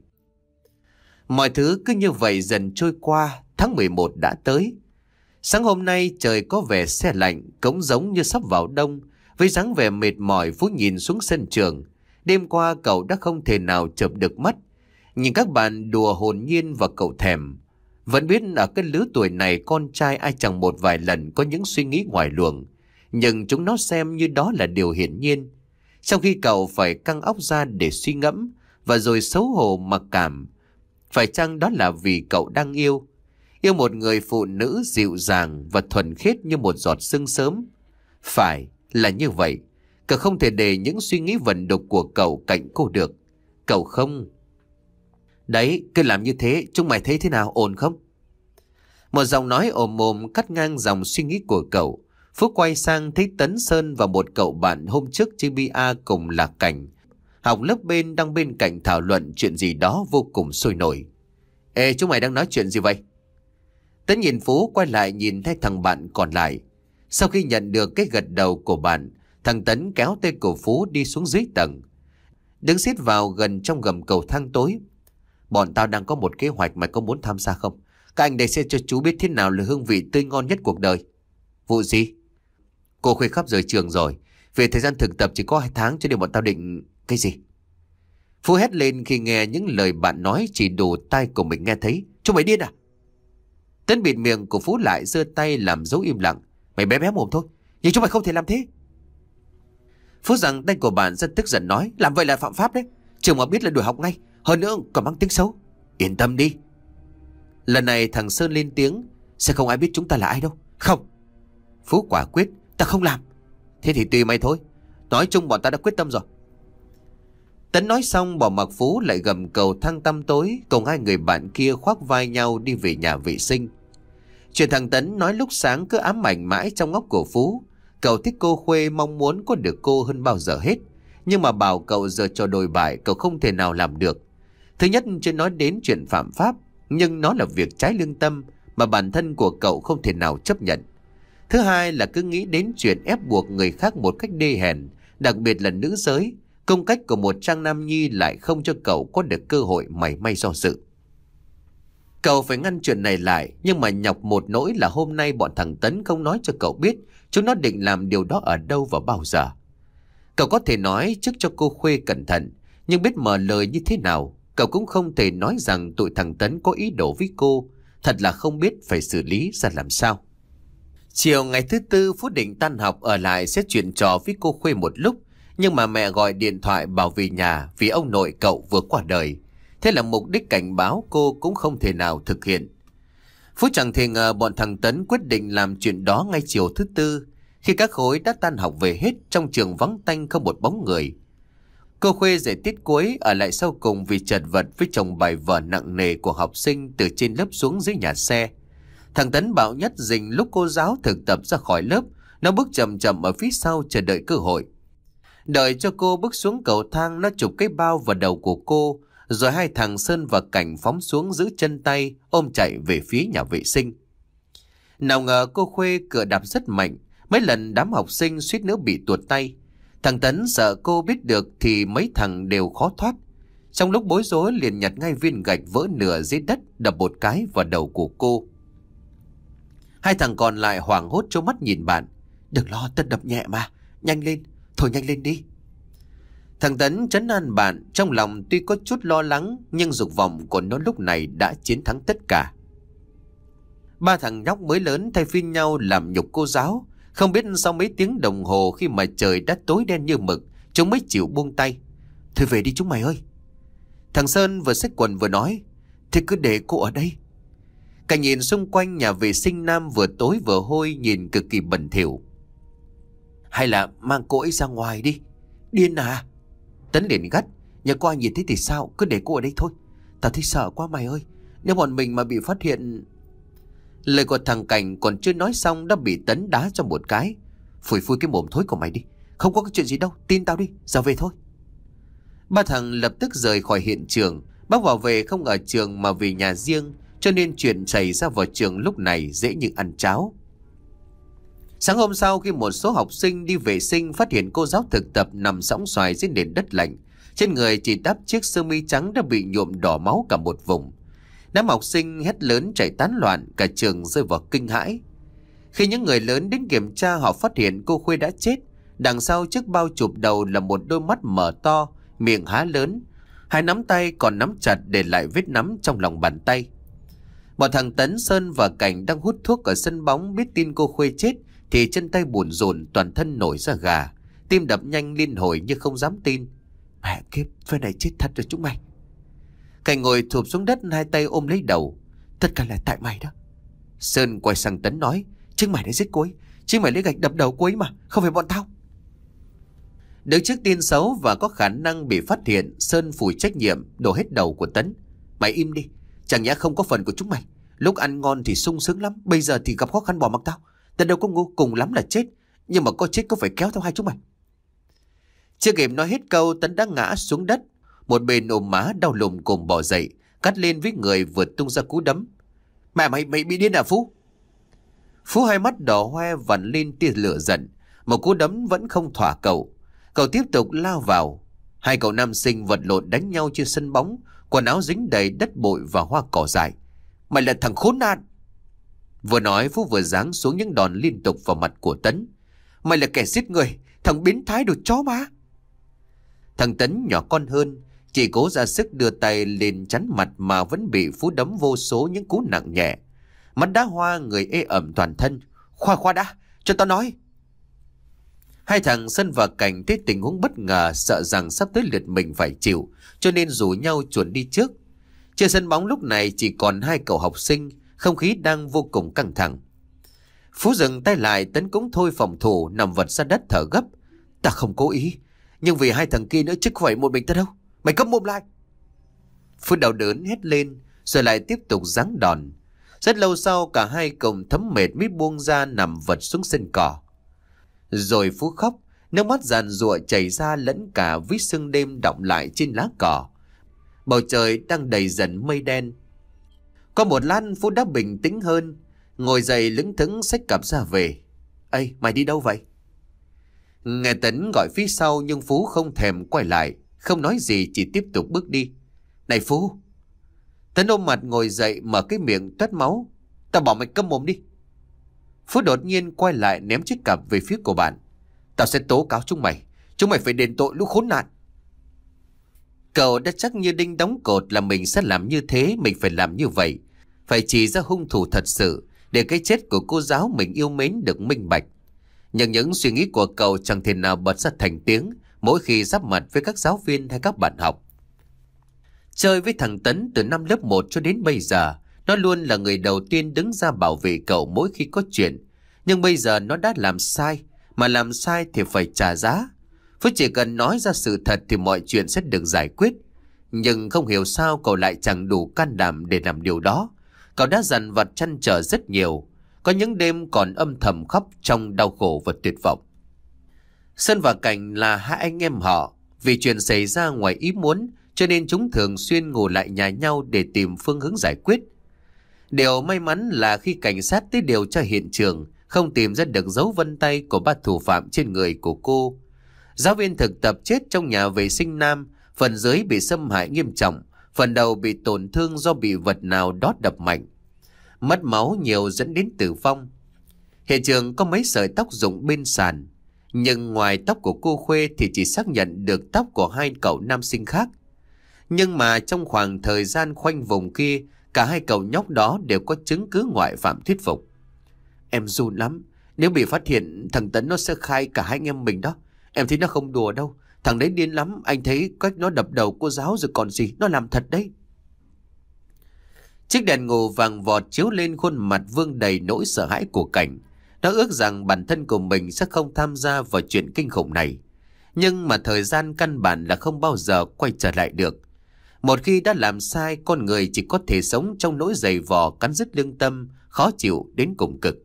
Mọi thứ cứ như vậy dần trôi qua. Tháng mười một đã tới. Sáng hôm nay trời có vẻ se lạnh, cũng giống như sắp vào đông. Với dáng vẻ mệt mỏi, Phú nhìn xuống sân trường. Đêm qua cậu đã không thể nào chợp được mắt. Nhìn các bạn đùa hồn nhiên và cậu thèm. Vẫn biết ở cái lứa tuổi này con trai ai chẳng một vài lần có những suy nghĩ ngoài luồng. Nhưng chúng nó xem như đó là điều hiển nhiên. Trong khi cậu phải căng óc ra để suy ngẫm và rồi xấu hổ mặc cảm. Phải chăng đó là vì cậu đang yêu? Yêu một người phụ nữ dịu dàng và thuần khiết như một giọt sương sớm. Phải là như vậy. Cậu không thể để những suy nghĩ vẩn đục của cậu cạnh cô được. Cậu không. Đấy, cứ làm như thế, chúng mày thấy thế nào, ổn không? Một giọng nói ồm ồm cắt ngang dòng suy nghĩ của cậu. Phúc quay sang thấy Tấn Sơn và một cậu bạn hôm trước chơi bia cùng Lạc Cảnh. Học lớp bên đang bên cạnh thảo luận chuyện gì đó vô cùng sôi nổi. Ê, chúng mày đang nói chuyện gì vậy? Tấn nhìn Phú quay lại nhìn thấy thằng bạn còn lại. Sau khi nhận được cái gật đầu của bạn, thằng Tấn kéo tay của Phú đi xuống dưới tầng. Đứng xít vào gần trong gầm cầu thang tối. Bọn tao đang có một kế hoạch, mày có muốn tham gia không? Các anh đây sẽ cho chú biết thế nào là hương vị tươi ngon nhất cuộc đời. Vụ gì? Cô Khuê khắp rời trường rồi. Về thời gian thực tập chỉ có hai tháng cho nên bọn tao định... Cái gì? Phú hét lên khi nghe những lời bạn nói chỉ đủ tai của mình nghe thấy. Chúng mày điên à? Tấn bịt miệng của Phú lại, giơ tay làm dấu im lặng. Mày bé bé mồm thôi, nhưng chúng mày không thể làm thế. Phú giằng tay của bạn rất tức giận nói. Làm vậy là phạm pháp đấy. Trường mà biết là đuổi học ngay. Hơn nữa còn mang tiếng xấu. Yên tâm đi. Lần này thằng Sơn lên tiếng. Sẽ không ai biết chúng ta là ai đâu. Không. Phú quả quyết. Ta không làm. Thế thì tùy mày thôi. Nói chung bọn ta đã quyết tâm rồi. Tấn nói xong bỏ mặc Phú lại gầm cầu thang tăm tối, cùng hai người bạn kia khoác vai nhau đi về nhà vệ sinh. Chuyện thằng Tấn nói lúc sáng cứ ám ảnh mãi trong óc của Phú. Cậu thích cô Khuê, mong muốn có được cô hơn bao giờ hết. Nhưng mà bảo cậu giờ cho đồi bại, cậu không thể nào làm được. Thứ nhất chưa nói đến chuyện phạm pháp, nhưng nó là việc trái lương tâm mà bản thân của cậu không thể nào chấp nhận. Thứ hai là cứ nghĩ đến chuyện ép buộc người khác một cách đê hèn, đặc biệt là nữ giới. Công cách của một Trang Nam Nhi lại không cho cậu có được cơ hội mảy may do dự. Cậu phải ngăn chuyện này lại, nhưng mà nhọc một nỗi là hôm nay bọn thằng Tấn không nói cho cậu biết chúng nó định làm điều đó ở đâu và bao giờ. Cậu có thể nói trước cho cô Khuê cẩn thận, nhưng biết mở lời như thế nào, cậu cũng không thể nói rằng tụi thằng Tấn có ý đồ với cô. Thật là không biết phải xử lý ra làm sao. Chiều ngày thứ tư, Phú định tan học ở lại sẽ chuyện trò với cô Khuê một lúc, nhưng mà mẹ gọi điện thoại bảo về nhà vì ông nội cậu vừa qua đời. Thế là mục đích cảnh báo cô cũng không thể nào thực hiện. Phú chẳng thể ngờ bọn thằng Tấn quyết định làm chuyện đó ngay chiều thứ tư, khi các khối đã tan học về hết, trong trường vắng tanh không một bóng người. Cô Khuê dạy tiết cuối ở lại sau cùng vì chật vật với chồng bài vở nặng nề của học sinh từ trên lớp xuống dưới nhà xe. Thằng Tấn bạo nhất dình lúc cô giáo thực tập ra khỏi lớp, nó bước chậm chậm ở phía sau chờ đợi cơ hội. Đợi cho cô bước xuống cầu thang, nó chụp cái bao vào đầu của cô, rồi hai thằng Sơn và Cảnh phóng xuống giữ chân tay, ôm chạy về phía nhà vệ sinh. Nào ngờ cô Khuê cựa đạp rất mạnh, mấy lần đám học sinh suýt nữa bị tuột tay. Thằng Tấn sợ cô biết được thì mấy thằng đều khó thoát. Trong lúc bối rối liền nhặt ngay viên gạch vỡ nửa dưới đất đập một cái vào đầu của cô. Hai thằng còn lại hoảng hốt trố mắt nhìn bạn. Đừng lo, Tân đập nhẹ mà, nhanh lên, thôi nhanh lên đi. Thằng Tấn trấn an bạn, trong lòng tuy có chút lo lắng nhưng dục vọng của nó lúc này đã chiến thắng tất cả. Ba thằng nhóc mới lớn thay phiên nhau làm nhục cô giáo. Không biết sau mấy tiếng đồng hồ khi mà trời đã tối đen như mực, chúng mới chịu buông tay. Thôi về đi chúng mày ơi. Thằng Sơn vừa xách quần vừa nói. Thế cứ để cô ở đây. Cả nhìn xung quanh nhà vệ sinh nam vừa tối vừa hôi, nhìn cực kỳ bẩn thỉu. Hay là mang cô ấy ra ngoài đi. Điên à? Tấn liền gắt. Nhà qua nhìn thấy thì sao, cứ để cô ở đây thôi. Tao thấy sợ quá mày ơi. Nếu bọn mình mà bị phát hiện... Lời của thằng Cảnh còn chưa nói xong đã bị Tấn đá cho một cái. Phủi phui cái mồm thối của mày đi. Không có cái chuyện gì đâu, tin tao đi, giờ về thôi. Ba thằng lập tức rời khỏi hiện trường. Bác bảo vệ không ở trường mà về nhà riêng, cho nên chuyện xảy ra vào trường lúc này dễ như ăn cháo. Sáng hôm sau, khi một số học sinh đi vệ sinh phát hiện cô giáo thực tập nằm sõng xoài dưới nền đất lạnh, trên người chỉ đắp chiếc sơ mi trắng đã bị nhuộm đỏ máu cả một vùng. Đám học sinh hét lớn chạy tán loạn, cả trường rơi vào kinh hãi. Khi những người lớn đến kiểm tra, họ phát hiện cô Khuê đã chết. Đằng sau chiếc bao chụp đầu là một đôi mắt mở to, miệng há lớn, hai nắm tay còn nắm chặt để lại vết nắm trong lòng bàn tay. Bọn thằng Tấn, Sơn và Cảnh đang hút thuốc ở sân bóng biết tin cô Khuê chết thì chân tay buồn rộn, toàn thân nổi da gà, tim đập nhanh liên hồi như không dám tin. Mẹ kiếp, phe này chết thật rồi chúng mày. Cảnh ngồi thụp xuống đất, hai tay ôm lấy đầu. Tất cả là tại mày đó. Sơn quay sang Tấn nói. Chính mày đã giết cô ấy, chính mày lấy gạch đập đầu cô ấy mà, không phải bọn tao. Đứng trước tin xấu và có khả năng bị phát hiện, Sơn phủi trách nhiệm đổ hết đầu của Tấn. Mày im đi, chẳng nhẽ không có phần của chúng mày. Lúc ăn ngon thì sung sướng lắm, bây giờ thì gặp khó khăn bỏ mặc tao. Tao đâu có ngu, cùng lắm là chết, nhưng mà có chết có phải kéo theo hai chúng mày. Chưa kịp nói hết câu, Tấn đã ngã xuống đất. Một bên ôm má đau lùm cùng bò dậy, cắt lên với người vừa tung ra cú đấm. Mẹ mày, mày bị điên à Phú? Phú hai mắt đỏ hoe vằn lên tia lửa giận. Một cú đấm vẫn không thỏa cậu. Cậu tiếp tục lao vào. Hai cậu nam sinh vật lộn đánh nhau trên sân bóng, quần áo dính đầy đất bụi và hoa cỏ dại. Mày là thằng khốn nạn. Vừa nói Phú vừa giáng xuống những đòn liên tục vào mặt của Tấn. Mày là kẻ giết người, thằng biến thái đồ chó má. Thằng Tấn nhỏ con hơn, chỉ cố ra sức đưa tay lên chắn mặt mà vẫn bị Phú đấm vô số những cú nặng nhẹ. Mắt đá hoa, người ê ẩm toàn thân. Khoa khoa đã, cho tao nói. Hai thằng Sơn và Cảnh thấy tình huống bất ngờ, sợ rằng sắp tới lượt mình phải chịu, cho nên rủ nhau chuồn đi trước. Trên sân bóng lúc này chỉ còn hai cậu học sinh, không khí đang vô cùng căng thẳng. Phú dừng tay lại, Tấn cũng thôi phòng thủ, nằm vật ra đất thở gấp. Ta không cố ý, nhưng vì hai thằng kia nữa chứ không phải một mình ta đâu. Mày câm mồm lại. Phú đau đớn hét lên, rồi lại tiếp tục giáng đòn. Rất lâu sau, cả hai cùng thấm mệt mới buông ra nằm vật xuống sân cỏ. Rồi Phú khóc, nước mắt giàn giụa chảy ra lẫn cả vết sương đêm đọng lại trên lá cỏ. Bầu trời đang đầy dần mây đen. Có một lát Phú đã bình tĩnh hơn, ngồi dậy lững thững xách cặp ra về. Ê, mày đi đâu vậy? Nghe Tấn gọi phía sau nhưng Phú không thèm quay lại, không nói gì chỉ tiếp tục bước đi. Này Phú! Tấn ôm mặt ngồi dậy mở cái miệng toát máu. Tao bảo mày câm mồm đi. Phú đột nhiên quay lại ném chiếc cặp về phía của bạn. Tao sẽ tố cáo chúng mày. Chúng mày phải đền tội lũ khốn nạn. Cậu đã chắc như đinh đóng cột là mình sẽ làm như thế, mình phải làm như vậy. Phải chỉ ra hung thủ thật sự để cái chết của cô giáo mình yêu mến được minh bạch. Nhưng những suy nghĩ của cậu chẳng thể nào bật ra thành tiếng mỗi khi giáp mặt với các giáo viên hay các bạn học. Chơi với thằng Tấn từ năm lớp một cho đến bây giờ, nó luôn là người đầu tiên đứng ra bảo vệ cậu mỗi khi có chuyện. Nhưng bây giờ nó đã làm sai, mà làm sai thì phải trả giá. Phước chỉ cần nói ra sự thật thì mọi chuyện sẽ được giải quyết. Nhưng không hiểu sao cậu lại chẳng đủ can đảm để làm điều đó. Cậu đã dằn vặt trăn trở rất nhiều. Có những đêm còn âm thầm khóc trong đau khổ và tuyệt vọng. Sơn và Cảnh là hai anh em họ. Vì chuyện xảy ra ngoài ý muốn cho nên chúng thường xuyên ngủ lại nhà nhau để tìm phương hướng giải quyết. Điều may mắn là khi cảnh sát tới điều tra hiện trường, không tìm ra được dấu vân tay của ba thủ phạm trên người của cô. Giáo viên thực tập chết trong nhà vệ sinh nam, phần dưới bị xâm hại nghiêm trọng, phần đầu bị tổn thương do bị vật nào đót đập mạnh. Mất máu nhiều dẫn đến tử vong. Hiện trường có mấy sợi tóc rụng bên sàn, nhưng ngoài tóc của cô Khuê thì chỉ xác nhận được tóc của hai cậu nam sinh khác. Nhưng mà trong khoảng thời gian khoanh vùng kia, cả hai cậu nhóc đó đều có chứng cứ ngoại phạm thuyết phục. Em run lắm. Nếu bị phát hiện, thằng Tấn nó sẽ khai cả hai anh em mình đó. Em thấy nó không đùa đâu. Thằng đấy điên lắm. Anh thấy cách nó đập đầu cô giáo rồi còn gì. Nó làm thật đấy. Chiếc đèn ngủ vàng vọt chiếu lên khuôn mặt Vương đầy nỗi sợ hãi của Cảnh. Nó ước rằng bản thân của mình sẽ không tham gia vào chuyện kinh khủng này. Nhưng mà thời gian căn bản là không bao giờ quay trở lại được. Một khi đã làm sai, con người chỉ có thể sống trong nỗi dày vò cắn rứt lương tâm, khó chịu đến cùng cực.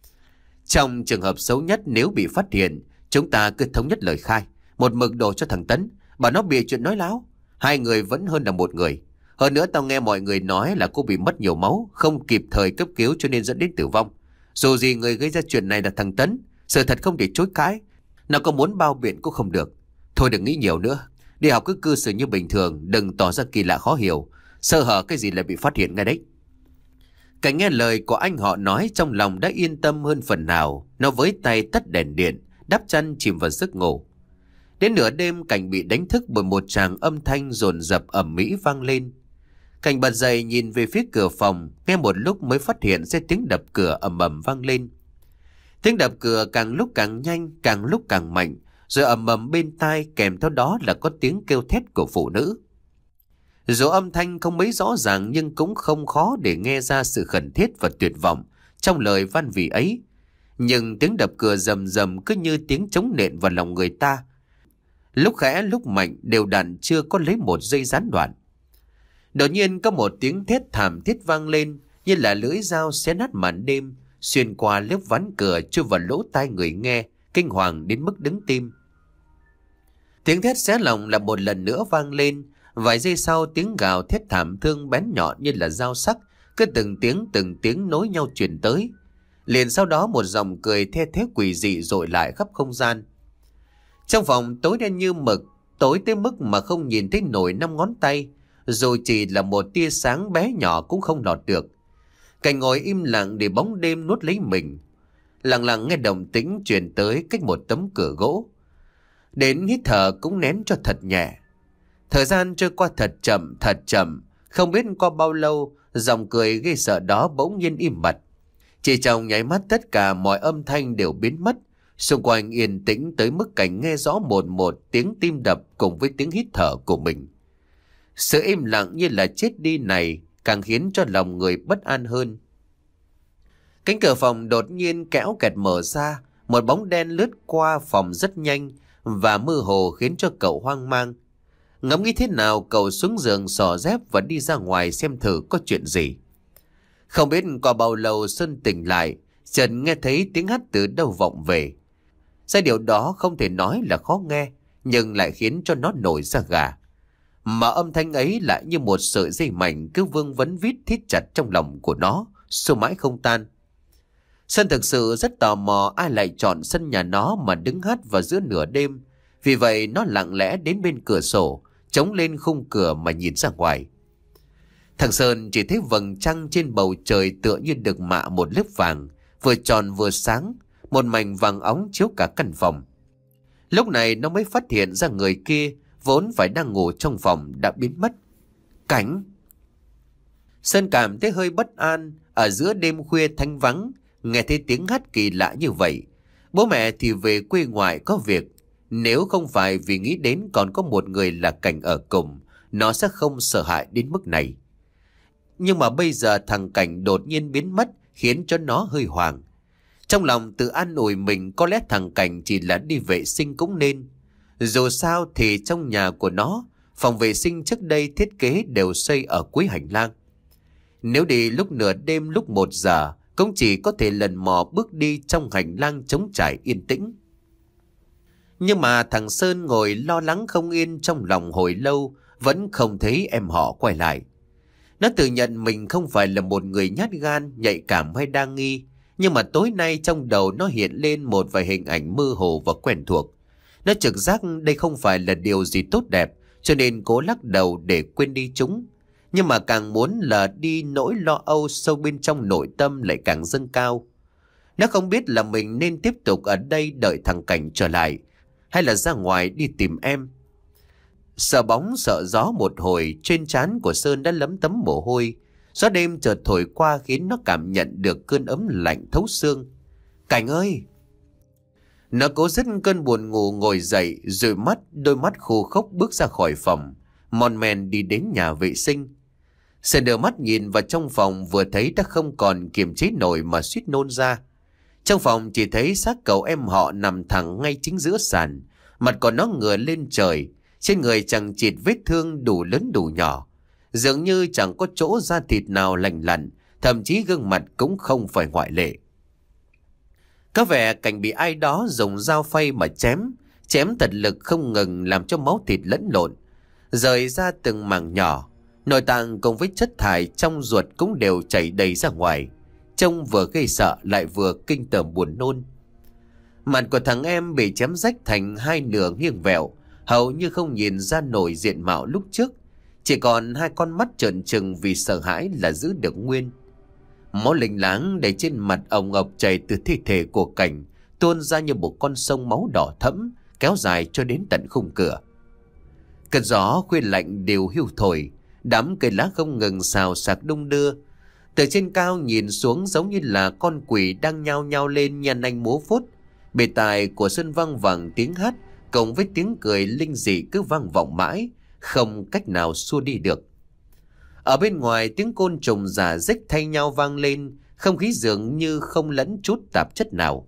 Trong trường hợp xấu nhất nếu bị phát hiện, chúng ta cứ thống nhất lời khai, một mực đổ cho thằng Tấn, bảo nó bịa chuyện nói láo. Hai người vẫn hơn là một người. Hơn nữa tao nghe mọi người nói là cô bị mất nhiều máu, không kịp thời cấp cứu cho nên dẫn đến tử vong. Dù gì người gây ra chuyện này là thằng Tấn, sự thật không thể chối cãi. Nào có muốn bao biện cũng không được. Thôi đừng nghĩ nhiều nữa. Đi học cứ cư xử như bình thường, đừng tỏ ra kỳ lạ khó hiểu. Sơ hở cái gì lại bị phát hiện ngay đấy. Cảnh nghe lời của anh họ nói trong lòng đã yên tâm hơn phần nào. Nó với tay tắt đèn điện, đắp chăn chìm vào giấc ngủ. Đến nửa đêm Cảnh bị đánh thức bởi một tràng âm thanh dồn dập ầm ĩ vang lên. Cảnh bật dậy nhìn về phía cửa phòng, nghe một lúc mới phát hiện ra tiếng đập cửa ầm ầm vang lên. Tiếng đập cửa càng lúc càng nhanh, càng lúc càng mạnh, rồi ầm ầm bên tai, kèm theo đó là có tiếng kêu thét của phụ nữ. Dù âm thanh không mấy rõ ràng nhưng cũng không khó để nghe ra sự khẩn thiết và tuyệt vọng trong lời van vỉ ấy. Nhưng tiếng đập cửa rầm rầm cứ như tiếng trống nện vào lòng người ta. Lúc khẽ lúc mạnh, đều đặn chưa có lấy một giây gián đoạn. Đột nhiên có một tiếng thét thảm thiết vang lên, như là lưỡi dao xé nát màn đêm, xuyên qua lớp ván cửa chui vào lỗ tai người nghe, kinh hoàng đến mức đứng tim. Tiếng thét xé lòng là một lần nữa vang lên. Vài giây sau, tiếng gào thét thảm thương bén nhọn như là dao sắc, cứ từng tiếng từng tiếng nối nhau truyền tới. Liền sau đó một dòng cười the thé quỷ dị dội lại khắp không gian. Trong phòng tối đen như mực, tối tới mức mà không nhìn thấy nổi năm ngón tay, dù chỉ là một tia sáng bé nhỏ cũng không lọt được. Cảnh ngồi im lặng để bóng đêm nuốt lấy mình. Lặng lặng nghe động tĩnh truyền tới cách một tấm cửa gỗ. Đến hít thở cũng nén cho thật nhẹ. Thời gian trôi qua thật chậm, thật chậm. Không biết qua bao lâu, dòng cười ghê sợ đó bỗng nhiên im bặt. Chỉ trong nháy mắt tất cả mọi âm thanh đều biến mất. Xung quanh yên tĩnh tới mức Cảnh nghe rõ một một tiếng tim đập cùng với tiếng hít thở của mình. Sự im lặng như là chết đi này càng khiến cho lòng người bất an hơn. Cánh cửa phòng đột nhiên kéo kẹt mở ra, một bóng đen lướt qua phòng rất nhanh và mơ hồ khiến cho cậu hoang mang. Ngẫm nghĩ thế nào, cậu xuống giường xỏ dép và đi ra ngoài xem thử có chuyện gì. Không biết qua bao lâu Sơn tỉnh lại, Trần nghe thấy tiếng hát từ đâu vọng về. Giai điệu đó không thể nói là khó nghe, nhưng lại khiến cho nó nổi da gà. Mà âm thanh ấy lại như một sợi dây mảnh cứ vương vấn vít thít chặt trong lòng của nó, xô mãi không tan. Sơn thực sự rất tò mò ai lại chọn sân nhà nó mà đứng hát vào giữa nửa đêm. Vì vậy nó lặng lẽ đến bên cửa sổ, chống lên khung cửa mà nhìn ra ngoài. Thằng Sơn chỉ thấy vầng trăng trên bầu trời tựa như được mạ một lớp vàng, vừa tròn vừa sáng, một mảnh vàng óng chiếu cả căn phòng. Lúc này nó mới phát hiện ra người kia vốn phải đang ngủ trong phòng đã biến mất. Cảnh! Sơn cảm thấy hơi bất an. Ở giữa đêm khuya thanh vắng, nghe thấy tiếng hát kỳ lạ như vậy. Bố mẹ thì về quê ngoại có việc. Nếu không phải vì nghĩ đến còn có một người là Cảnh ở cùng, nó sẽ không sợ hãi đến mức này. Nhưng mà bây giờ thằng Cảnh đột nhiên biến mất khiến cho nó hơi hoảng. Trong lòng tự an ủi mình có lẽ thằng Cảnh chỉ là đi vệ sinh cũng nên. Dù sao thì trong nhà của nó, phòng vệ sinh trước đây thiết kế đều xây ở cuối hành lang. Nếu đi lúc nửa đêm lúc một giờ, cũng chỉ có thể lần mò bước đi trong hành lang trống trải yên tĩnh. Nhưng mà thằng Sơn ngồi lo lắng không yên trong lòng hồi lâu, vẫn không thấy em họ quay lại. Nó tự nhận mình không phải là một người nhát gan, nhạy cảm hay đa nghi. Nhưng mà tối nay trong đầu nó hiện lên một vài hình ảnh mơ hồ và quen thuộc. Nó trực giác đây không phải là điều gì tốt đẹp, cho nên cố lắc đầu để quên đi chúng. Nhưng mà càng muốn là đi nỗi lo âu sâu bên trong nội tâm lại càng dâng cao. Nó không biết là mình nên tiếp tục ở đây đợi thằng Cảnh trở lại, hay là ra ngoài đi tìm em. Sợ bóng sợ gió một hồi, trên trán của Sơn đã lấm tấm mồ hôi. Gió đêm chợt thổi qua khiến nó cảm nhận được cơn ấm lạnh thấu xương. Cảnh ơi! Nó cố dứt cơn buồn ngủ ngồi dậy, rồi mắt, đôi mắt khô khốc bước ra khỏi phòng, mòn men đi đến nhà vệ sinh. Sơn đưa mắt nhìn vào trong phòng, vừa thấy đã không còn kiềm chế nổi mà suýt nôn ra. Trong phòng chỉ thấy xác cậu em họ nằm thẳng ngay chính giữa sàn, mặt của nó ngửa lên trời, trên người chẳng chịt vết thương đủ lớn đủ nhỏ. Dường như chẳng có chỗ da thịt nào lành lặn, thậm chí gương mặt cũng không phải ngoại lệ. Có vẻ Cảnh bị ai đó dùng dao phay mà chém, chém tận lực không ngừng làm cho máu thịt lẫn lộn, rời ra từng mảng nhỏ. Nội tạng cùng với chất thải trong ruột cũng đều chảy đầy ra ngoài, trông vừa gây sợ lại vừa kinh tởm buồn nôn. Mặt của thằng em bị chém rách thành hai nửa nghiêng vẹo, hầu như không nhìn ra nổi diện mạo lúc trước, chỉ còn hai con mắt trợn trừng vì sợ hãi là giữ được nguyên. Máu lênh láng đầy trên mặt ồng ộc chảy từ thi thể của Cảnh, tuôn ra như một con sông máu đỏ thẫm, kéo dài cho đến tận khung cửa. Cơn gió khuya lạnh đều hiu thổi, đám cây lá không ngừng xào xạc đung đưa. Từ trên cao nhìn xuống giống như là con quỷ đang nhao nhao lên nhăn anh múa vuốt. Bề tài của sân vang vẳng tiếng hát cộng với tiếng cười linh dị cứ vang vọng mãi, không cách nào xua đi được. Ở bên ngoài tiếng côn trùng rả rích thay nhau vang lên, không khí dường như không lẫn chút tạp chất nào.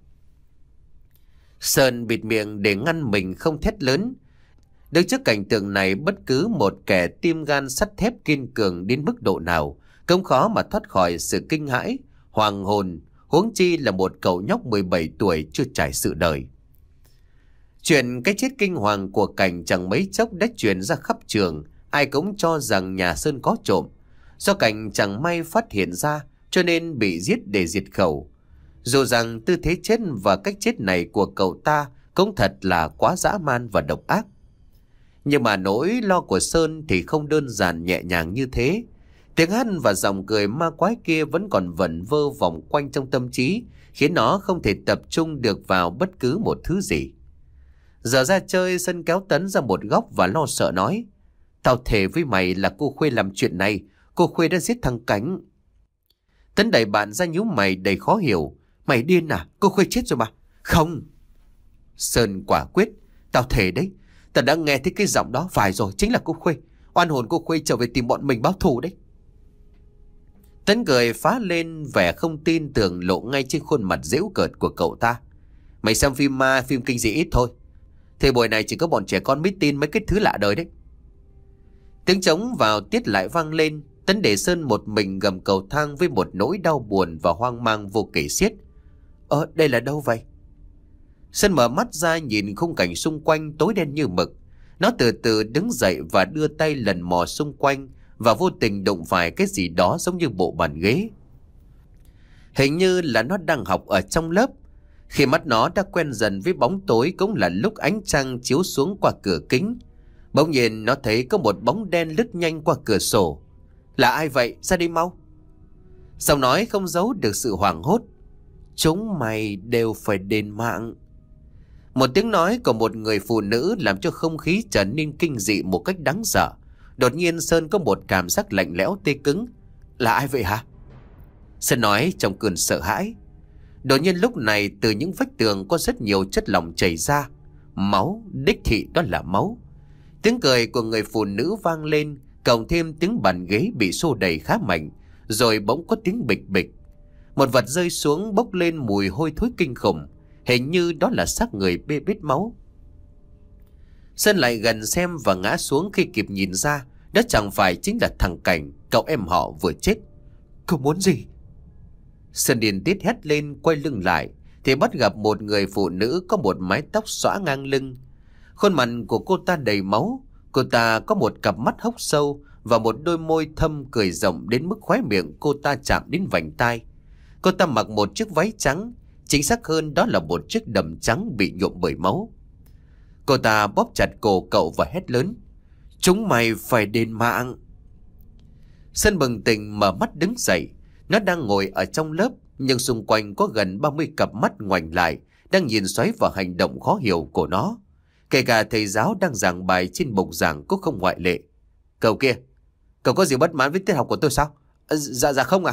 Sơn bịt miệng để ngăn mình không thét lớn. Đứng trước cảnh tượng này, bất cứ một kẻ tim gan sắt thép kiên cường đến mức độ nào cũng khó mà thoát khỏi sự kinh hãi, hoàng hồn, huống chi là một cậu nhóc mười bảy tuổi chưa trải sự đời. Chuyện cái chết kinh hoàng của Cảnh chẳng mấy chốc đã truyền ra khắp trường, ai cũng cho rằng nhà Sơn có trộm. Do Cảnh chẳng may phát hiện ra cho nên bị giết để diệt khẩu. Dù rằng tư thế chết và cách chết này của cậu ta cũng thật là quá dã man và độc ác. Nhưng mà nỗi lo của Sơn thì không đơn giản nhẹ nhàng như thế. Tiếng hát và giọng cười ma quái kia vẫn còn vẩn vơ vòng quanh trong tâm trí, khiến nó không thể tập trung được vào bất cứ một thứ gì. Giờ ra chơi, Sơn kéo Tấn ra một góc và lo sợ nói: "Tao thề với mày là cô Khuê làm chuyện này. Cô Khuê đã giết thằng Cảnh." Tấn đẩy bạn ra nhíu mày đầy khó hiểu: "Mày điên à? Cô Khuê chết rồi mà." "Không." Sơn quả quyết: "Tao thề đấy. Tao đã nghe thấy cái giọng đó. Phải rồi, chính là cô Khuê. Oan hồn cô Khuê trở về tìm bọn mình báo thù đấy." Tấn cười phá lên, vẻ không tin tưởng lộ ngay trên khuôn mặt giễu cợt của cậu ta. "Mày xem phim ma, phim kinh dị ít thôi. Thời buổi này chỉ có bọn trẻ con mới tin mấy cái thứ lạ đời đấy." Tiếng trống vào tiết lại vang lên. Tấn để Sơn một mình gầm cầu thang với một nỗi đau buồn và hoang mang vô kể xiết. "Ờ, đây là đâu vậy?" Sơn mở mắt ra nhìn khung cảnh xung quanh tối đen như mực. Nó từ từ đứng dậy và đưa tay lần mò xung quanh, và vô tình đụng phải cái gì đó giống như bộ bàn ghế. Hình như là nó đang học ở trong lớp. Khi mắt nó đã quen dần với bóng tối cũng là lúc ánh trăng chiếu xuống qua cửa kính. Bỗng nhiên nó thấy có một bóng đen lướt nhanh qua cửa sổ. Là ai vậy? Ra đi mau. Giọng nói không giấu được sự hoảng hốt. Chúng mày đều phải đền mạng. Một tiếng nói của một người phụ nữ làm cho không khí trở nên kinh dị một cách đáng sợ. Đột nhiên Sơn có một cảm giác lạnh lẽo tê cứng. Là ai vậy hả? Sơn nói trong cơn sợ hãi. Đột nhiên lúc này từ những vách tường có rất nhiều chất lỏng chảy ra. Máu, đích thị đó là máu. Tiếng cười của người phụ nữ vang lên, cộng thêm tiếng bàn ghế bị xô đẩy khá mạnh. Rồi bỗng có tiếng bịch bịch. Một vật rơi xuống bốc lên mùi hôi thối kinh khủng. Hình như đó là xác người bê bết máu. Sơn lại gần xem và ngã xuống khi kịp nhìn ra. Đó chẳng phải chính là thằng Cảnh, cậu em họ vừa chết. Cậu muốn gì? Sơn điên tiết hét lên, quay lưng lại thì bắt gặp một người phụ nữ có một mái tóc xõa ngang lưng. Khuôn mặt của cô ta đầy máu. Cô ta có một cặp mắt hốc sâu và một đôi môi thâm cười rộng đến mức khóe miệng cô ta chạm đến vành tai. Cô ta mặc một chiếc váy trắng, chính xác hơn đó là một chiếc đầm trắng bị nhuộm bởi máu. Cô ta bóp chặt cổ cậu và hét lớn. Chúng mày phải đền mạng. Sơn bừng tỉnh mở mắt đứng dậy. Nó đang ngồi ở trong lớp, nhưng xung quanh có gần ba mươi cặp mắt ngoảnh lại, đang nhìn xoáy vào hành động khó hiểu của nó. Kể cả thầy giáo đang giảng bài trên bục giảng cũng không ngoại lệ. Cậu kia, cậu có gì bất mãn với tiết học của tôi sao? À, dạ dạ không à?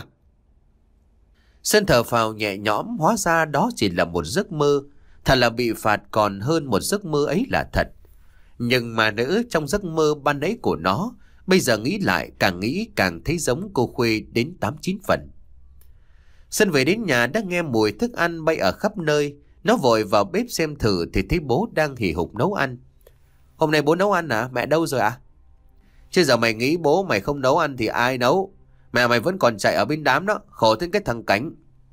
Sơn thở phào nhẹ nhõm, hóa ra đó chỉ là một giấc mơ. Thật là bị phạt còn hơn một giấc mơ ấy là thật. Nhưng mà nữ trong giấc mơ ban nãy của nó, bây giờ nghĩ lại càng nghĩ càng thấy giống cô Khuê đến tám chín phần. Sơn về đến nhà đã nghe mùi thức ăn bay ở khắp nơi. Nó vội vào bếp xem thử thì thấy bố đang hì hục nấu ăn. Hôm nay bố nấu ăn à? Mẹ đâu rồi à? Chứ giờ mày nghĩ bố mày không nấu ăn thì ai nấu? Mẹ mày vẫn còn chạy ở bên đám đó, khổ thêm cái thằng Cảnh.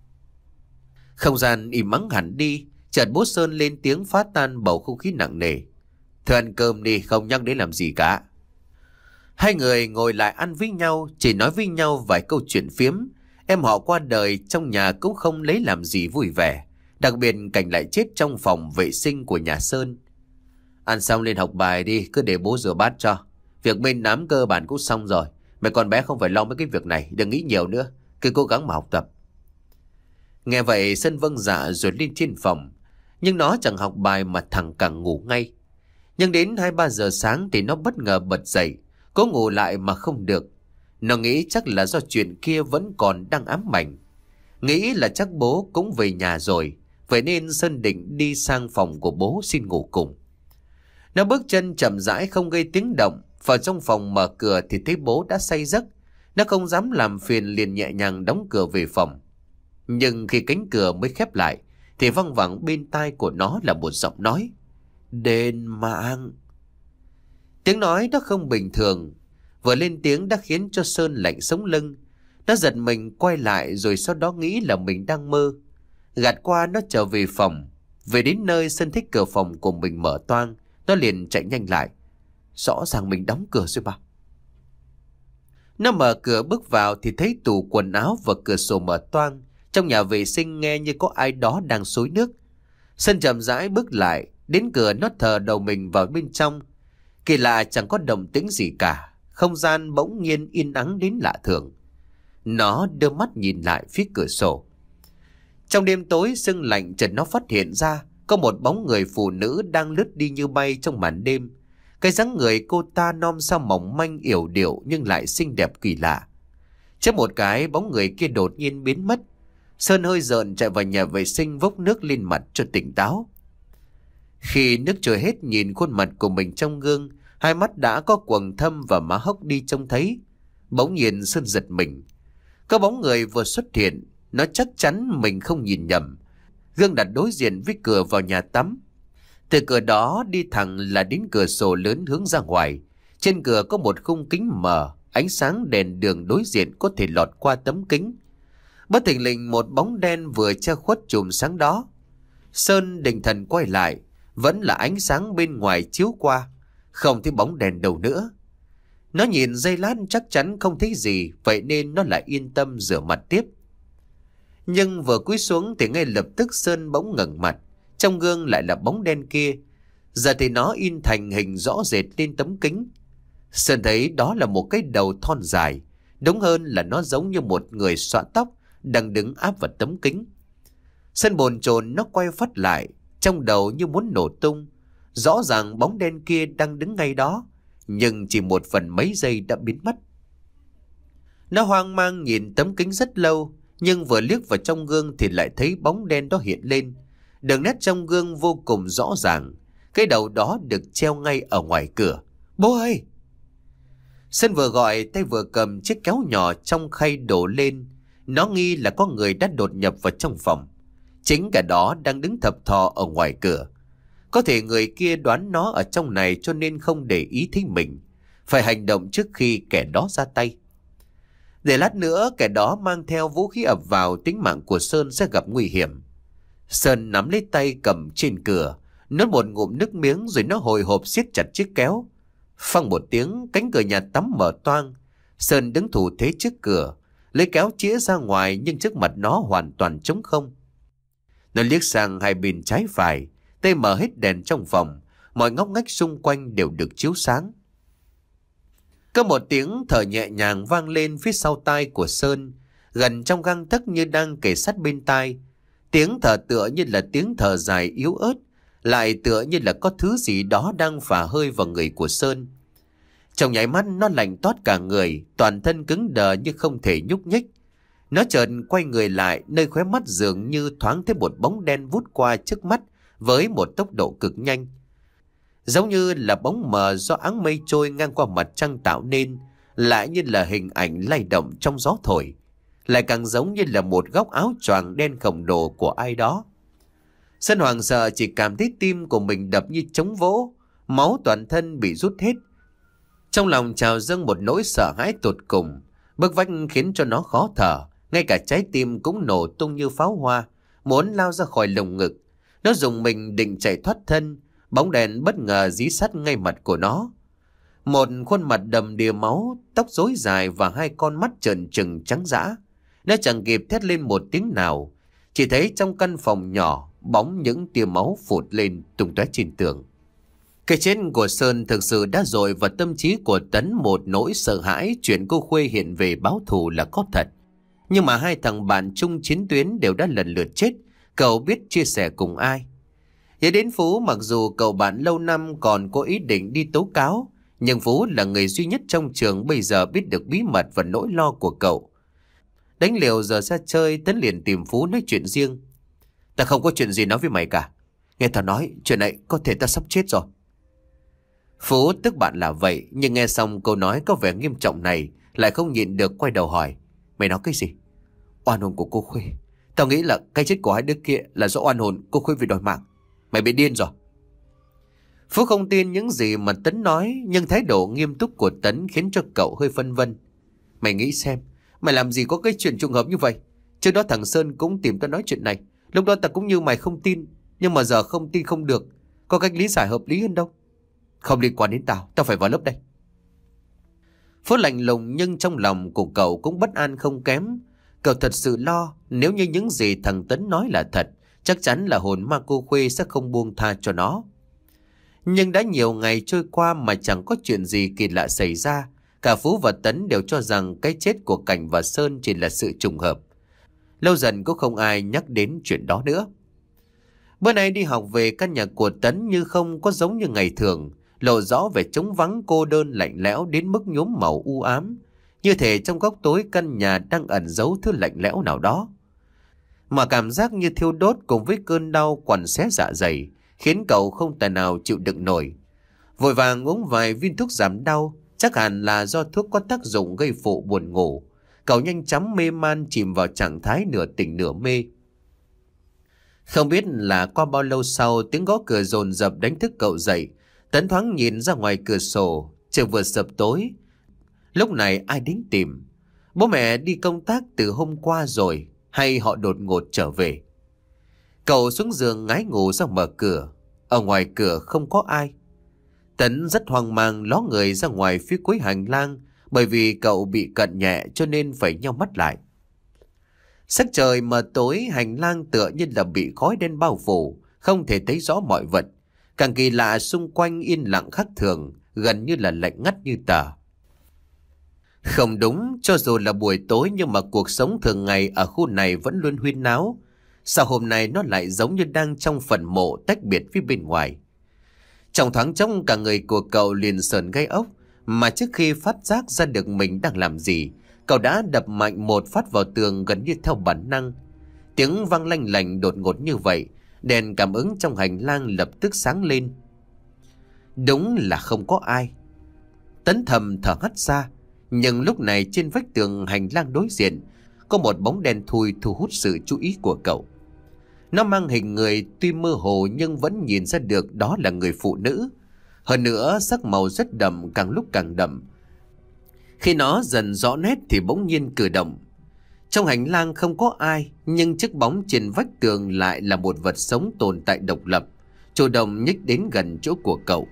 Không gian im ắng hẳn đi. Chợt bố Sơn lên tiếng phá tan bầu không khí nặng nề. Thôi ăn cơm đi, không nhắc đến làm gì cả. Hai người ngồi lại ăn với nhau, chỉ nói với nhau vài câu chuyện phiếm. Em họ qua đời trong nhà cũng không lấy làm gì vui vẻ. Đặc biệt Cảnh lại chết trong phòng vệ sinh của nhà Sơn. Ăn xong lên học bài đi, cứ để bố rửa bát cho. Việc bên nám cơ bản cũng xong rồi. Mẹ con bé không phải lo mấy cái việc này, đừng nghĩ nhiều nữa. Cứ cố gắng mà học tập. Nghe vậy Sơn vâng dạ rồi lên trên phòng. Nhưng nó chẳng học bài mà thằng càng ngủ ngay. Nhưng đến hai ba giờ sáng thì nó bất ngờ bật dậy. Cố ngủ lại mà không được. Nó nghĩ chắc là do chuyện kia vẫn còn đang ám ảnh. Nghĩ là chắc bố cũng về nhà rồi. Vậy nên Sơn định đi sang phòng của bố xin ngủ cùng. Nó bước chân chậm rãi không gây tiếng động. Vào trong phòng mở cửa thì thấy bố đã say giấc. Nó không dám làm phiền liền nhẹ nhàng đóng cửa về phòng. Nhưng khi cánh cửa mới khép lại thì văng vẳng bên tai của nó là một giọng nói. Đền mạng. Tiếng nói đó không bình thường. Vừa lên tiếng đã khiến cho Sơn lạnh sống lưng. Nó giật mình quay lại rồi sau đó nghĩ là mình đang mơ. Gạt qua nó trở về phòng. Về đến nơi Sơn thấy cửa phòng của mình mở toang. Nó liền chạy nhanh lại. Rõ ràng mình đóng cửa rồi mà. Nó mở cửa bước vào thì thấy tủ quần áo và cửa sổ mở toang. Trong nhà vệ sinh nghe như có ai đó đang xối nước. Sơn chậm rãi bước lại. Đến cửa nó thờ đầu mình vào bên trong. Kỳ lạ chẳng có động tĩnh gì cả. Không gian bỗng nhiên yên ắng đến lạ thường. Nó đưa mắt nhìn lại phía cửa sổ. Trong đêm tối sương lạnh chợt nó phát hiện ra có một bóng người phụ nữ đang lướt đi như bay trong màn đêm. Cái dáng người cô ta non sao mỏng manh yểu điệu nhưng lại xinh đẹp kỳ lạ. Chớp một cái bóng người kia đột nhiên biến mất. Sơn hơi rợn chạy vào nhà vệ sinh vốc nước lên mặt cho tỉnh táo. Khi nước trôi hết nhìn khuôn mặt của mình trong gương, hai mắt đã có quầng thâm và má hốc đi trông thấy. Bỗng nhiên Sơn giật mình. Có bóng người vừa xuất hiện, nó chắc chắn mình không nhìn nhầm. Gương đặt đối diện với cửa vào nhà tắm. Từ cửa đó đi thẳng là đến cửa sổ lớn hướng ra ngoài. Trên cửa có một khung kính mờ, ánh sáng đèn đường đối diện có thể lọt qua tấm kính. Bất thình lình một bóng đen vừa che khuất chùm sáng đó. Sơn định thần quay lại, vẫn là ánh sáng bên ngoài chiếu qua, không thấy bóng đèn đâu nữa. Nó nhìn giây lát chắc chắn không thấy gì, vậy nên nó lại yên tâm rửa mặt tiếp. Nhưng vừa cúi xuống thì ngay lập tức Sơn bỗng ngẩng mặt. Trong gương lại là bóng đen kia. Giờ thì nó in thành hình rõ rệt lên tấm kính. Sơn thấy đó là một cái đầu thon dài. Đúng hơn là nó giống như một người xõa tóc đang đứng áp vào tấm kính. Sơn bồn chồn nó quay phắt lại, trong đầu như muốn nổ tung. Rõ ràng bóng đen kia đang đứng ngay đó, nhưng chỉ một phần mấy giây đã biến mất. Nó hoang mang nhìn tấm kính rất lâu, nhưng vừa liếc vào trong gương thì lại thấy bóng đen đó hiện lên. Đường nét trong gương vô cùng rõ ràng. Cái đầu đó được treo ngay ở ngoài cửa. Bố ơi! Sơn vừa gọi tay vừa cầm chiếc kéo nhỏ trong khay đổ lên. Nó nghi là có người đã đột nhập vào trong phòng. Chính cả đó đang đứng thập thò ở ngoài cửa. Có thể người kia đoán nó ở trong này cho nên không để ý thấy mình. Phải hành động trước khi kẻ đó ra tay. Để lát nữa kẻ đó mang theo vũ khí ập vào, tính mạng của Sơn sẽ gặp nguy hiểm. Sơn nắm lấy tay cầm trên cửa, nuốt một ngụm nước miếng rồi nó hồi hộp siết chặt chiếc kéo. Phăng một tiếng, cánh cửa nhà tắm mở toang. Sơn đứng thủ thế trước cửa, lấy kéo chĩa ra ngoài nhưng trước mặt nó hoàn toàn trống không. Nó liếc sang hai bên trái phải, tay mở hết đèn trong phòng, mọi ngóc ngách xung quanh đều được chiếu sáng. Có một tiếng thở nhẹ nhàng vang lên phía sau tai của Sơn, gần trong gang tấc như đang kề sát bên tai. Tiếng thở tựa như là tiếng thở dài yếu ớt, lại tựa như là có thứ gì đó đang phả hơi vào người của Sơn. Trong nháy mắt nó lạnh toát cả người, toàn thân cứng đờ như không thể nhúc nhích. Nó chợt quay người lại, nơi khóe mắt dường như thoáng thấy một bóng đen vút qua trước mắt với một tốc độ cực nhanh. Giống như là bóng mờ do áng mây trôi ngang qua mặt trăng tạo nên, lại như là hình ảnh lay động trong gió thổi, lại càng giống như là một góc áo choàng đen khổng lồ của ai đó. Sơn hoảng sợ chỉ cảm thấy tim của mình đập như trống vỗ, máu toàn thân bị rút hết. Trong lòng trào dâng một nỗi sợ hãi tột cùng, bức vách khiến cho nó khó thở, ngay cả trái tim cũng nổ tung như pháo hoa, muốn lao ra khỏi lồng ngực. Nó dùng mình định chạy thoát thân, bóng đèn bất ngờ dí sát ngay mặt của nó. Một khuôn mặt đầm đìa máu, tóc rối dài và hai con mắt trợn trừng trắng dã. Nó chẳng kịp thét lên một tiếng nào, chỉ thấy trong căn phòng nhỏ bóng những tia máu phụt lên tung tóe trên tường. Cái chết của Sơn thực sự đã dội vào tâm trí của Tấn một nỗi sợ hãi chuyện cô Khuê hiện về báo thù là có thật. Nhưng mà hai thằng bạn chung chiến tuyến đều đã lần lượt chết, cậu biết chia sẻ cùng ai. Nhớ đến Phú, mặc dù cậu bạn lâu năm còn có ý định đi tố cáo, nhưng Phú là người duy nhất trong trường bây giờ biết được bí mật và nỗi lo của cậu. Đánh liều giờ ra chơi, Tấn liền tìm Phú nói chuyện riêng. Ta không có chuyện gì nói với mày cả. Nghe tao nói, chuyện này có thể ta sắp chết rồi. Phú tức bạn là vậy, nhưng nghe xong câu nói có vẻ nghiêm trọng này, lại không nhịn được quay đầu hỏi. Mày nói cái gì? Oan hồn của cô Khuê. Tao nghĩ là cái chết của hai đứa kia là do oan hồn cô Khuê vì đòi mạng. Mày bị điên rồi. Phú không tin những gì mà Tấn nói, nhưng thái độ nghiêm túc của Tấn khiến cho cậu hơi phân vân. Mày nghĩ xem, mày làm gì có cái chuyện trùng hợp như vậy? Trước đó thằng Sơn cũng tìm tao nói chuyện này. Lúc đó ta cũng như mày không tin, nhưng mà giờ không tin không được. Có cách lý giải hợp lý hơn đâu. Không liên quan đến tao, tao phải vào lớp đây. Phú lạnh lùng nhưng trong lòng của cậu cũng bất an không kém. Cậu thật sự lo, nếu như những gì thằng Tấn nói là thật, chắc chắn là hồn ma cô Khuê sẽ không buông tha cho nó. Nhưng đã nhiều ngày trôi qua mà chẳng có chuyện gì kỳ lạ xảy ra. Cả Phú và Tấn đều cho rằng cái chết của Cảnh và Sơn chỉ là sự trùng hợp. Lâu dần cũng không ai nhắc đến chuyện đó nữa. Bữa nay đi học về, căn nhà của Tấn như không có giống như ngày thường, lộ rõ vẻ trống vắng cô đơn lạnh lẽo đến mức nhuốm màu u ám. Như thể trong góc tối căn nhà đang ẩn giấu thứ lạnh lẽo nào đó. Mà cảm giác như thiêu đốt cùng với cơn đau quặn xé dạ dày khiến cậu không tài nào chịu đựng nổi. Vội vàng uống vài viên thuốc giảm đau, chắc hẳn là do thuốc có tác dụng gây phụ buồn ngủ. Cậu nhanh chóng mê man chìm vào trạng thái nửa tỉnh nửa mê. Không biết là qua bao lâu sau, tiếng gõ cửa dồn dập đánh thức cậu dậy. Tấn thoáng nhìn ra ngoài cửa sổ, trời vừa sập tối. Lúc này ai đến tìm? Bố mẹ đi công tác từ hôm qua rồi, hay họ đột ngột trở về? Cậu xuống giường ngái ngủ ra mở cửa. Ở ngoài cửa không có ai. Tấn rất hoang mang ló người ra ngoài phía cuối hành lang, bởi vì cậu bị cận nhẹ cho nên phải nheo mắt lại. Sắc trời mờ tối, hành lang tựa như là bị khói đen bao phủ, không thể thấy rõ mọi vật. Càng kỳ lạ, xung quanh yên lặng khác thường, gần như là lạnh ngắt như tờ. Không đúng, cho dù là buổi tối nhưng mà cuộc sống thường ngày ở khu này vẫn luôn huyên náo. Sao hôm nay nó lại giống như đang trong phần mộ tách biệt phía bên ngoài? Trong thoáng chốc cả người của cậu liền sờn gai ốc, mà trước khi phát giác ra được mình đang làm gì, cậu đã đập mạnh một phát vào tường gần như theo bản năng. Tiếng vang lanh lành đột ngột như vậy, đèn cảm ứng trong hành lang lập tức sáng lên. Đúng là không có ai. Tấn thầm thở hắt ra, nhưng lúc này trên vách tường hành lang đối diện có một bóng đen thui thu hút sự chú ý của cậu. Nó mang hình người tuy mơ hồ nhưng vẫn nhìn ra được đó là người phụ nữ. Hơn nữa sắc màu rất đậm, càng lúc càng đậm. Khi nó dần rõ nét thì bỗng nhiên cử động. Trong hành lang không có ai, nhưng chiếc bóng trên vách tường lại là một vật sống tồn tại độc lập, chủ động nhích đến gần chỗ của cậu.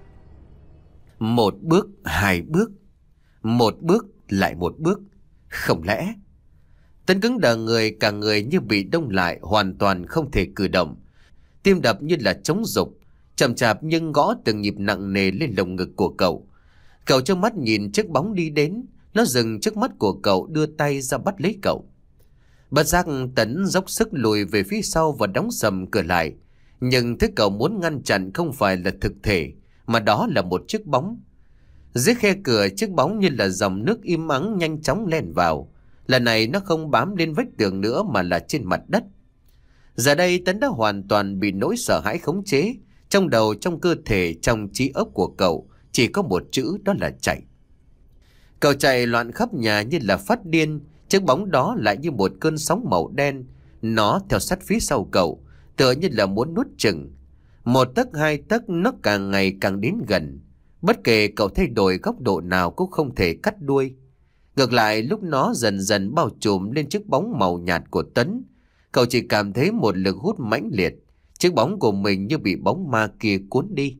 Một bước, hai bước, một bước lại một bước. Không lẽ... Tấn cứng đờ người, cả người như bị đông lại, hoàn toàn không thể cử động. Tim đập như là trống dục, chậm chạp nhưng gõ từng nhịp nặng nề lên lồng ngực của cậu. Cậu trợn mắt nhìn chiếc bóng đi đến, nó dừng trước mắt của cậu, đưa tay ra bắt lấy cậu. Bất giác Tấn dốc sức lùi về phía sau và đóng sầm cửa lại. Nhưng thứ cậu muốn ngăn chặn không phải là thực thể, mà đó là một chiếc bóng. Dưới khe cửa, chiếc bóng như là dòng nước im ắng nhanh chóng len vào. Lần này nó không bám lên vách tường nữa mà là trên mặt đất. Giờ đây Tấn đã hoàn toàn bị nỗi sợ hãi khống chế. Trong đầu, trong cơ thể, trong trí óc của cậu chỉ có một chữ, đó là chạy. Cậu chạy loạn khắp nhà như là phát điên. Chiếc bóng đó lại như một cơn sóng màu đen. Nó theo sát phía sau cậu, tựa như là muốn nuốt chửng. Một tấc hai tấc, nó càng ngày càng đến gần. Bất kể cậu thay đổi góc độ nào cũng không thể cắt đuôi. Ngược lại, lúc nó dần dần bao trùm lên chiếc bóng màu nhạt của Tấn, cậu chỉ cảm thấy một lực hút mãnh liệt. Chiếc bóng của mình như bị bóng ma kia cuốn đi.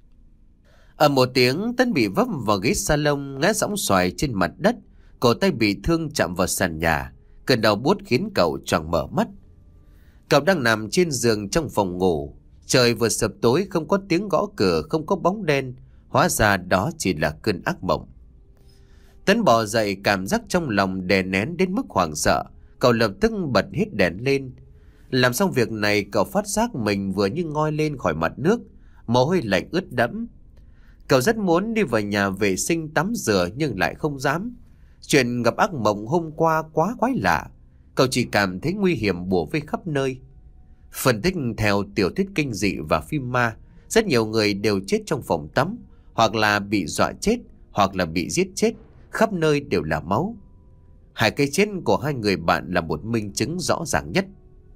Ở một tiếng, Tấn bị vấp vào ghế salon, ngã sõng xoài trên mặt đất. Cổ tay bị thương chạm vào sàn nhà. Cơn đau buốt khiến cậu choàng mở mắt. Cậu đang nằm trên giường trong phòng ngủ. Trời vừa sập tối, không có tiếng gõ cửa, không có bóng đen. Hóa ra đó chỉ là cơn ác mộng. Tấn bò dậy, cảm giác trong lòng đè nén đến mức hoảng sợ. Cậu lập tức bật hết đèn lên. Làm xong việc này, cậu phát giác mình vừa như ngoi lên khỏi mặt nước, mồ hôi lạnh ướt đẫm. Cậu rất muốn đi vào nhà vệ sinh tắm rửa nhưng lại không dám. Chuyện gặp ác mộng hôm qua quá quái lạ. Cậu chỉ cảm thấy nguy hiểm bủa vây khắp nơi. Phân tích theo tiểu thuyết kinh dị và phim ma, rất nhiều người đều chết trong phòng tắm, hoặc là bị dọa chết, hoặc là bị giết chết. Khắp nơi đều là máu. Hai cái chết của hai người bạn là một minh chứng rõ ràng nhất.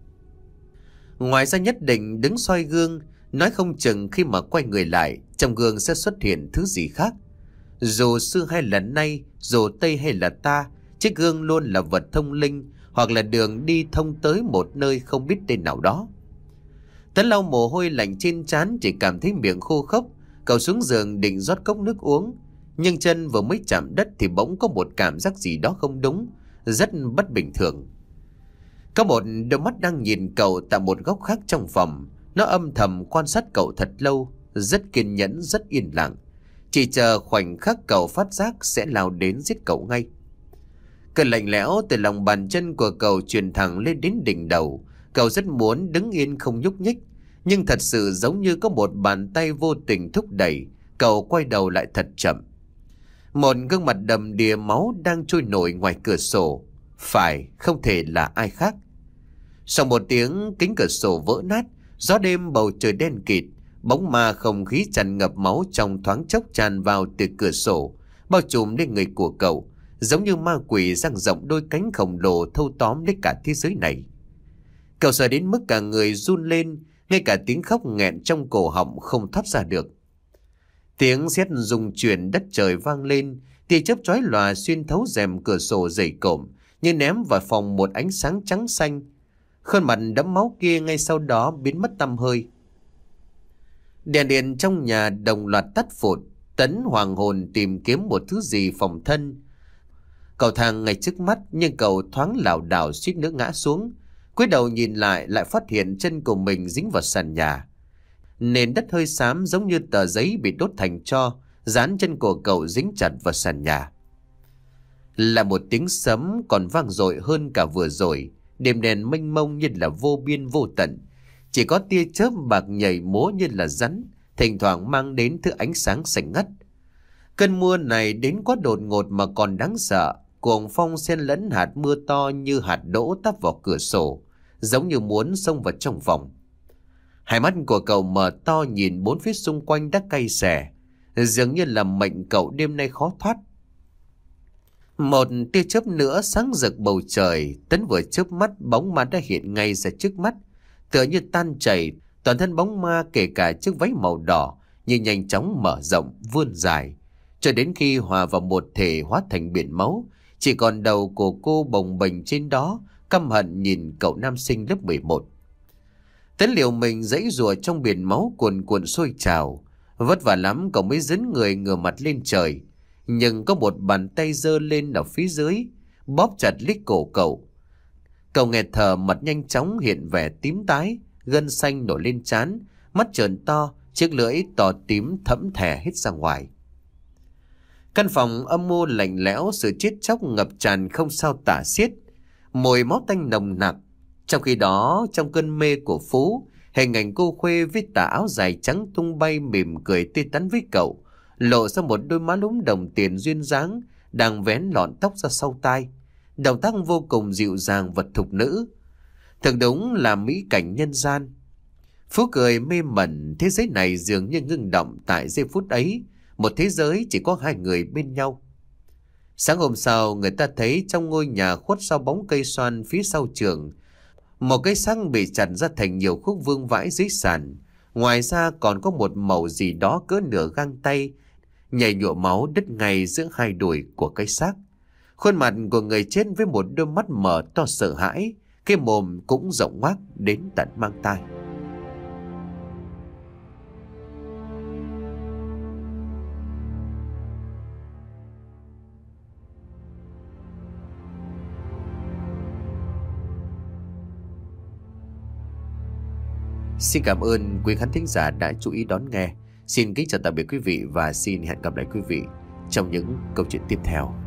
Ngoài ra, nhất định đứng soi gương, nói không chừng khi mà quay người lại, trong gương sẽ xuất hiện thứ gì khác. Dù xưa hay là nay, dù Tây hay là ta, chiếc gương luôn là vật thông linh, hoặc là đường đi thông tới một nơi không biết tên nào đó. Tấn lau mồ hôi lạnh trên trán, chỉ cảm thấy miệng khô khốc. Cậu xuống giường định rót cốc nước uống, nhưng chân vừa mới chạm đất thì bỗng có một cảm giác gì đó không đúng, rất bất bình thường. Có một đôi mắt đang nhìn cậu tại một góc khác trong phòng. Nó âm thầm quan sát cậu thật lâu, rất kiên nhẫn, rất yên lặng, chỉ chờ khoảnh khắc cậu phát giác sẽ lao đến giết cậu ngay. Cơn lạnh lẽo từ lòng bàn chân của cậu truyền thẳng lên đến đỉnh đầu. Cậu rất muốn đứng yên không nhúc nhích, nhưng thật sự giống như có một bàn tay vô tình thúc đẩy. Cậu quay đầu lại thật chậm. Một gương mặt đầm đìa máu đang trôi nổi ngoài cửa sổ. Phải, không thể là ai khác. Sau một tiếng, kính cửa sổ vỡ nát. Gió đêm, bầu trời đen kịt, bóng ma không khí tràn ngập máu trong thoáng chốc tràn vào từ cửa sổ, bao trùm lên người của cậu, giống như ma quỷ dang rộng đôi cánh khổng lồ thâu tóm lấy cả thế giới này. Cậu sợ đến mức cả người run lên, ngay cả tiếng khóc nghẹn trong cổ họng không thoát ra được. Tiếng sét rung chuyển đất trời vang lên, tia chớp chói lòa xuyên thấu rèm cửa sổ dày cộm, như ném vào phòng một ánh sáng trắng xanh. Khuôn mặt đẫm máu kia ngay sau đó biến mất tăm hơi. Đèn điện trong nhà đồng loạt tắt phụt. Tấn hoàng hồn tìm kiếm một thứ gì phòng thân. Cầu thang ngay trước mắt nhưng cậu thoáng lảo đảo suýt nữa ngã xuống. Cúi đầu nhìn lại lại phát hiện chân của mình dính vào sàn nhà. Nền đất hơi xám giống như tờ giấy bị đốt thành tro, dán chân của cậu dính chặt vào sàn nhà. Là một tiếng sấm còn vang dội hơn cả vừa rồi. Đêm đen mênh mông như là vô biên vô tận. Chỉ có tia chớp bạc nhảy múa như là rắn, thỉnh thoảng mang đến thứ ánh sáng xanh ngắt. Cơn mưa này đến quá đột ngột mà còn đáng sợ. Cuồng phong xen lẫn hạt mưa to như hạt đỗ tắp vào cửa sổ, giống như muốn xông vào trong phòng. Hai mắt của cậu mở to nhìn bốn phía xung quanh đã cay xè, dường như là mệnh cậu đêm nay khó thoát. Một tia chớp nữa sáng rực bầu trời. Tấn vừa chớp mắt, bóng ma đã hiện ngay ra trước mắt, tựa như tan chảy. Toàn thân bóng ma kể cả chiếc váy màu đỏ như nhanh chóng mở rộng vươn dài, cho đến khi hòa vào một thể hóa thành biển máu. Chỉ còn đầu của cô bồng bềnh trên đó, căm hận nhìn cậu nam sinh lớp mười một. Tấn liều mình giãy giụa trong biển máu cuồn cuộn sôi trào. Vất vả lắm cậu mới dấn người ngửa mặt lên trời, nhưng có một bàn tay giơ lên ở phía dưới, bóp chặt lít cổ cậu. Cậu nghẹt thở, mặt nhanh chóng hiện vẻ tím tái, gân xanh nổi lên trán, mắt trợn to, chiếc lưỡi to tím thẫm thè hết ra ngoài. Căn phòng âm u lạnh lẽo, sự chết chóc ngập tràn không sao tả xiết, mùi máu tanh nồng nặc. Trong khi đó, trong cơn mê của Phú, hình ảnh cô Khuê với tà áo dài trắng tung bay mỉm cười tươi tắn với cậu, lộ ra một đôi má lúm đồng tiền duyên dáng, đang vén lọn tóc ra sau tai, động tác vô cùng dịu dàng và thục nữ. Thực đúng là mỹ cảnh nhân gian. Phú cười mê mẩn, thế giới này dường như ngưng động tại giây phút ấy, một thế giới chỉ có hai người bên nhau. Sáng hôm sau, người ta thấy trong ngôi nhà khuất sau bóng cây xoan phía sau trường, một cái xác bị chặt ra thành nhiều khúc vương vãi dưới sàn. Ngoài ra còn có một mẩu gì đó cỡ nửa gang tay nhảy nhụa máu đứt ngay giữa hai đùi của cái xác. Khuôn mặt của người chết với một đôi mắt mở to sợ hãi, cái mồm cũng rộng ngoác đến tận mang tai. Xin cảm ơn quý khán thính giả đã chú ý đón nghe. Xin kính chào tạm biệt quý vị và xin hẹn gặp lại quý vị trong những câu chuyện tiếp theo.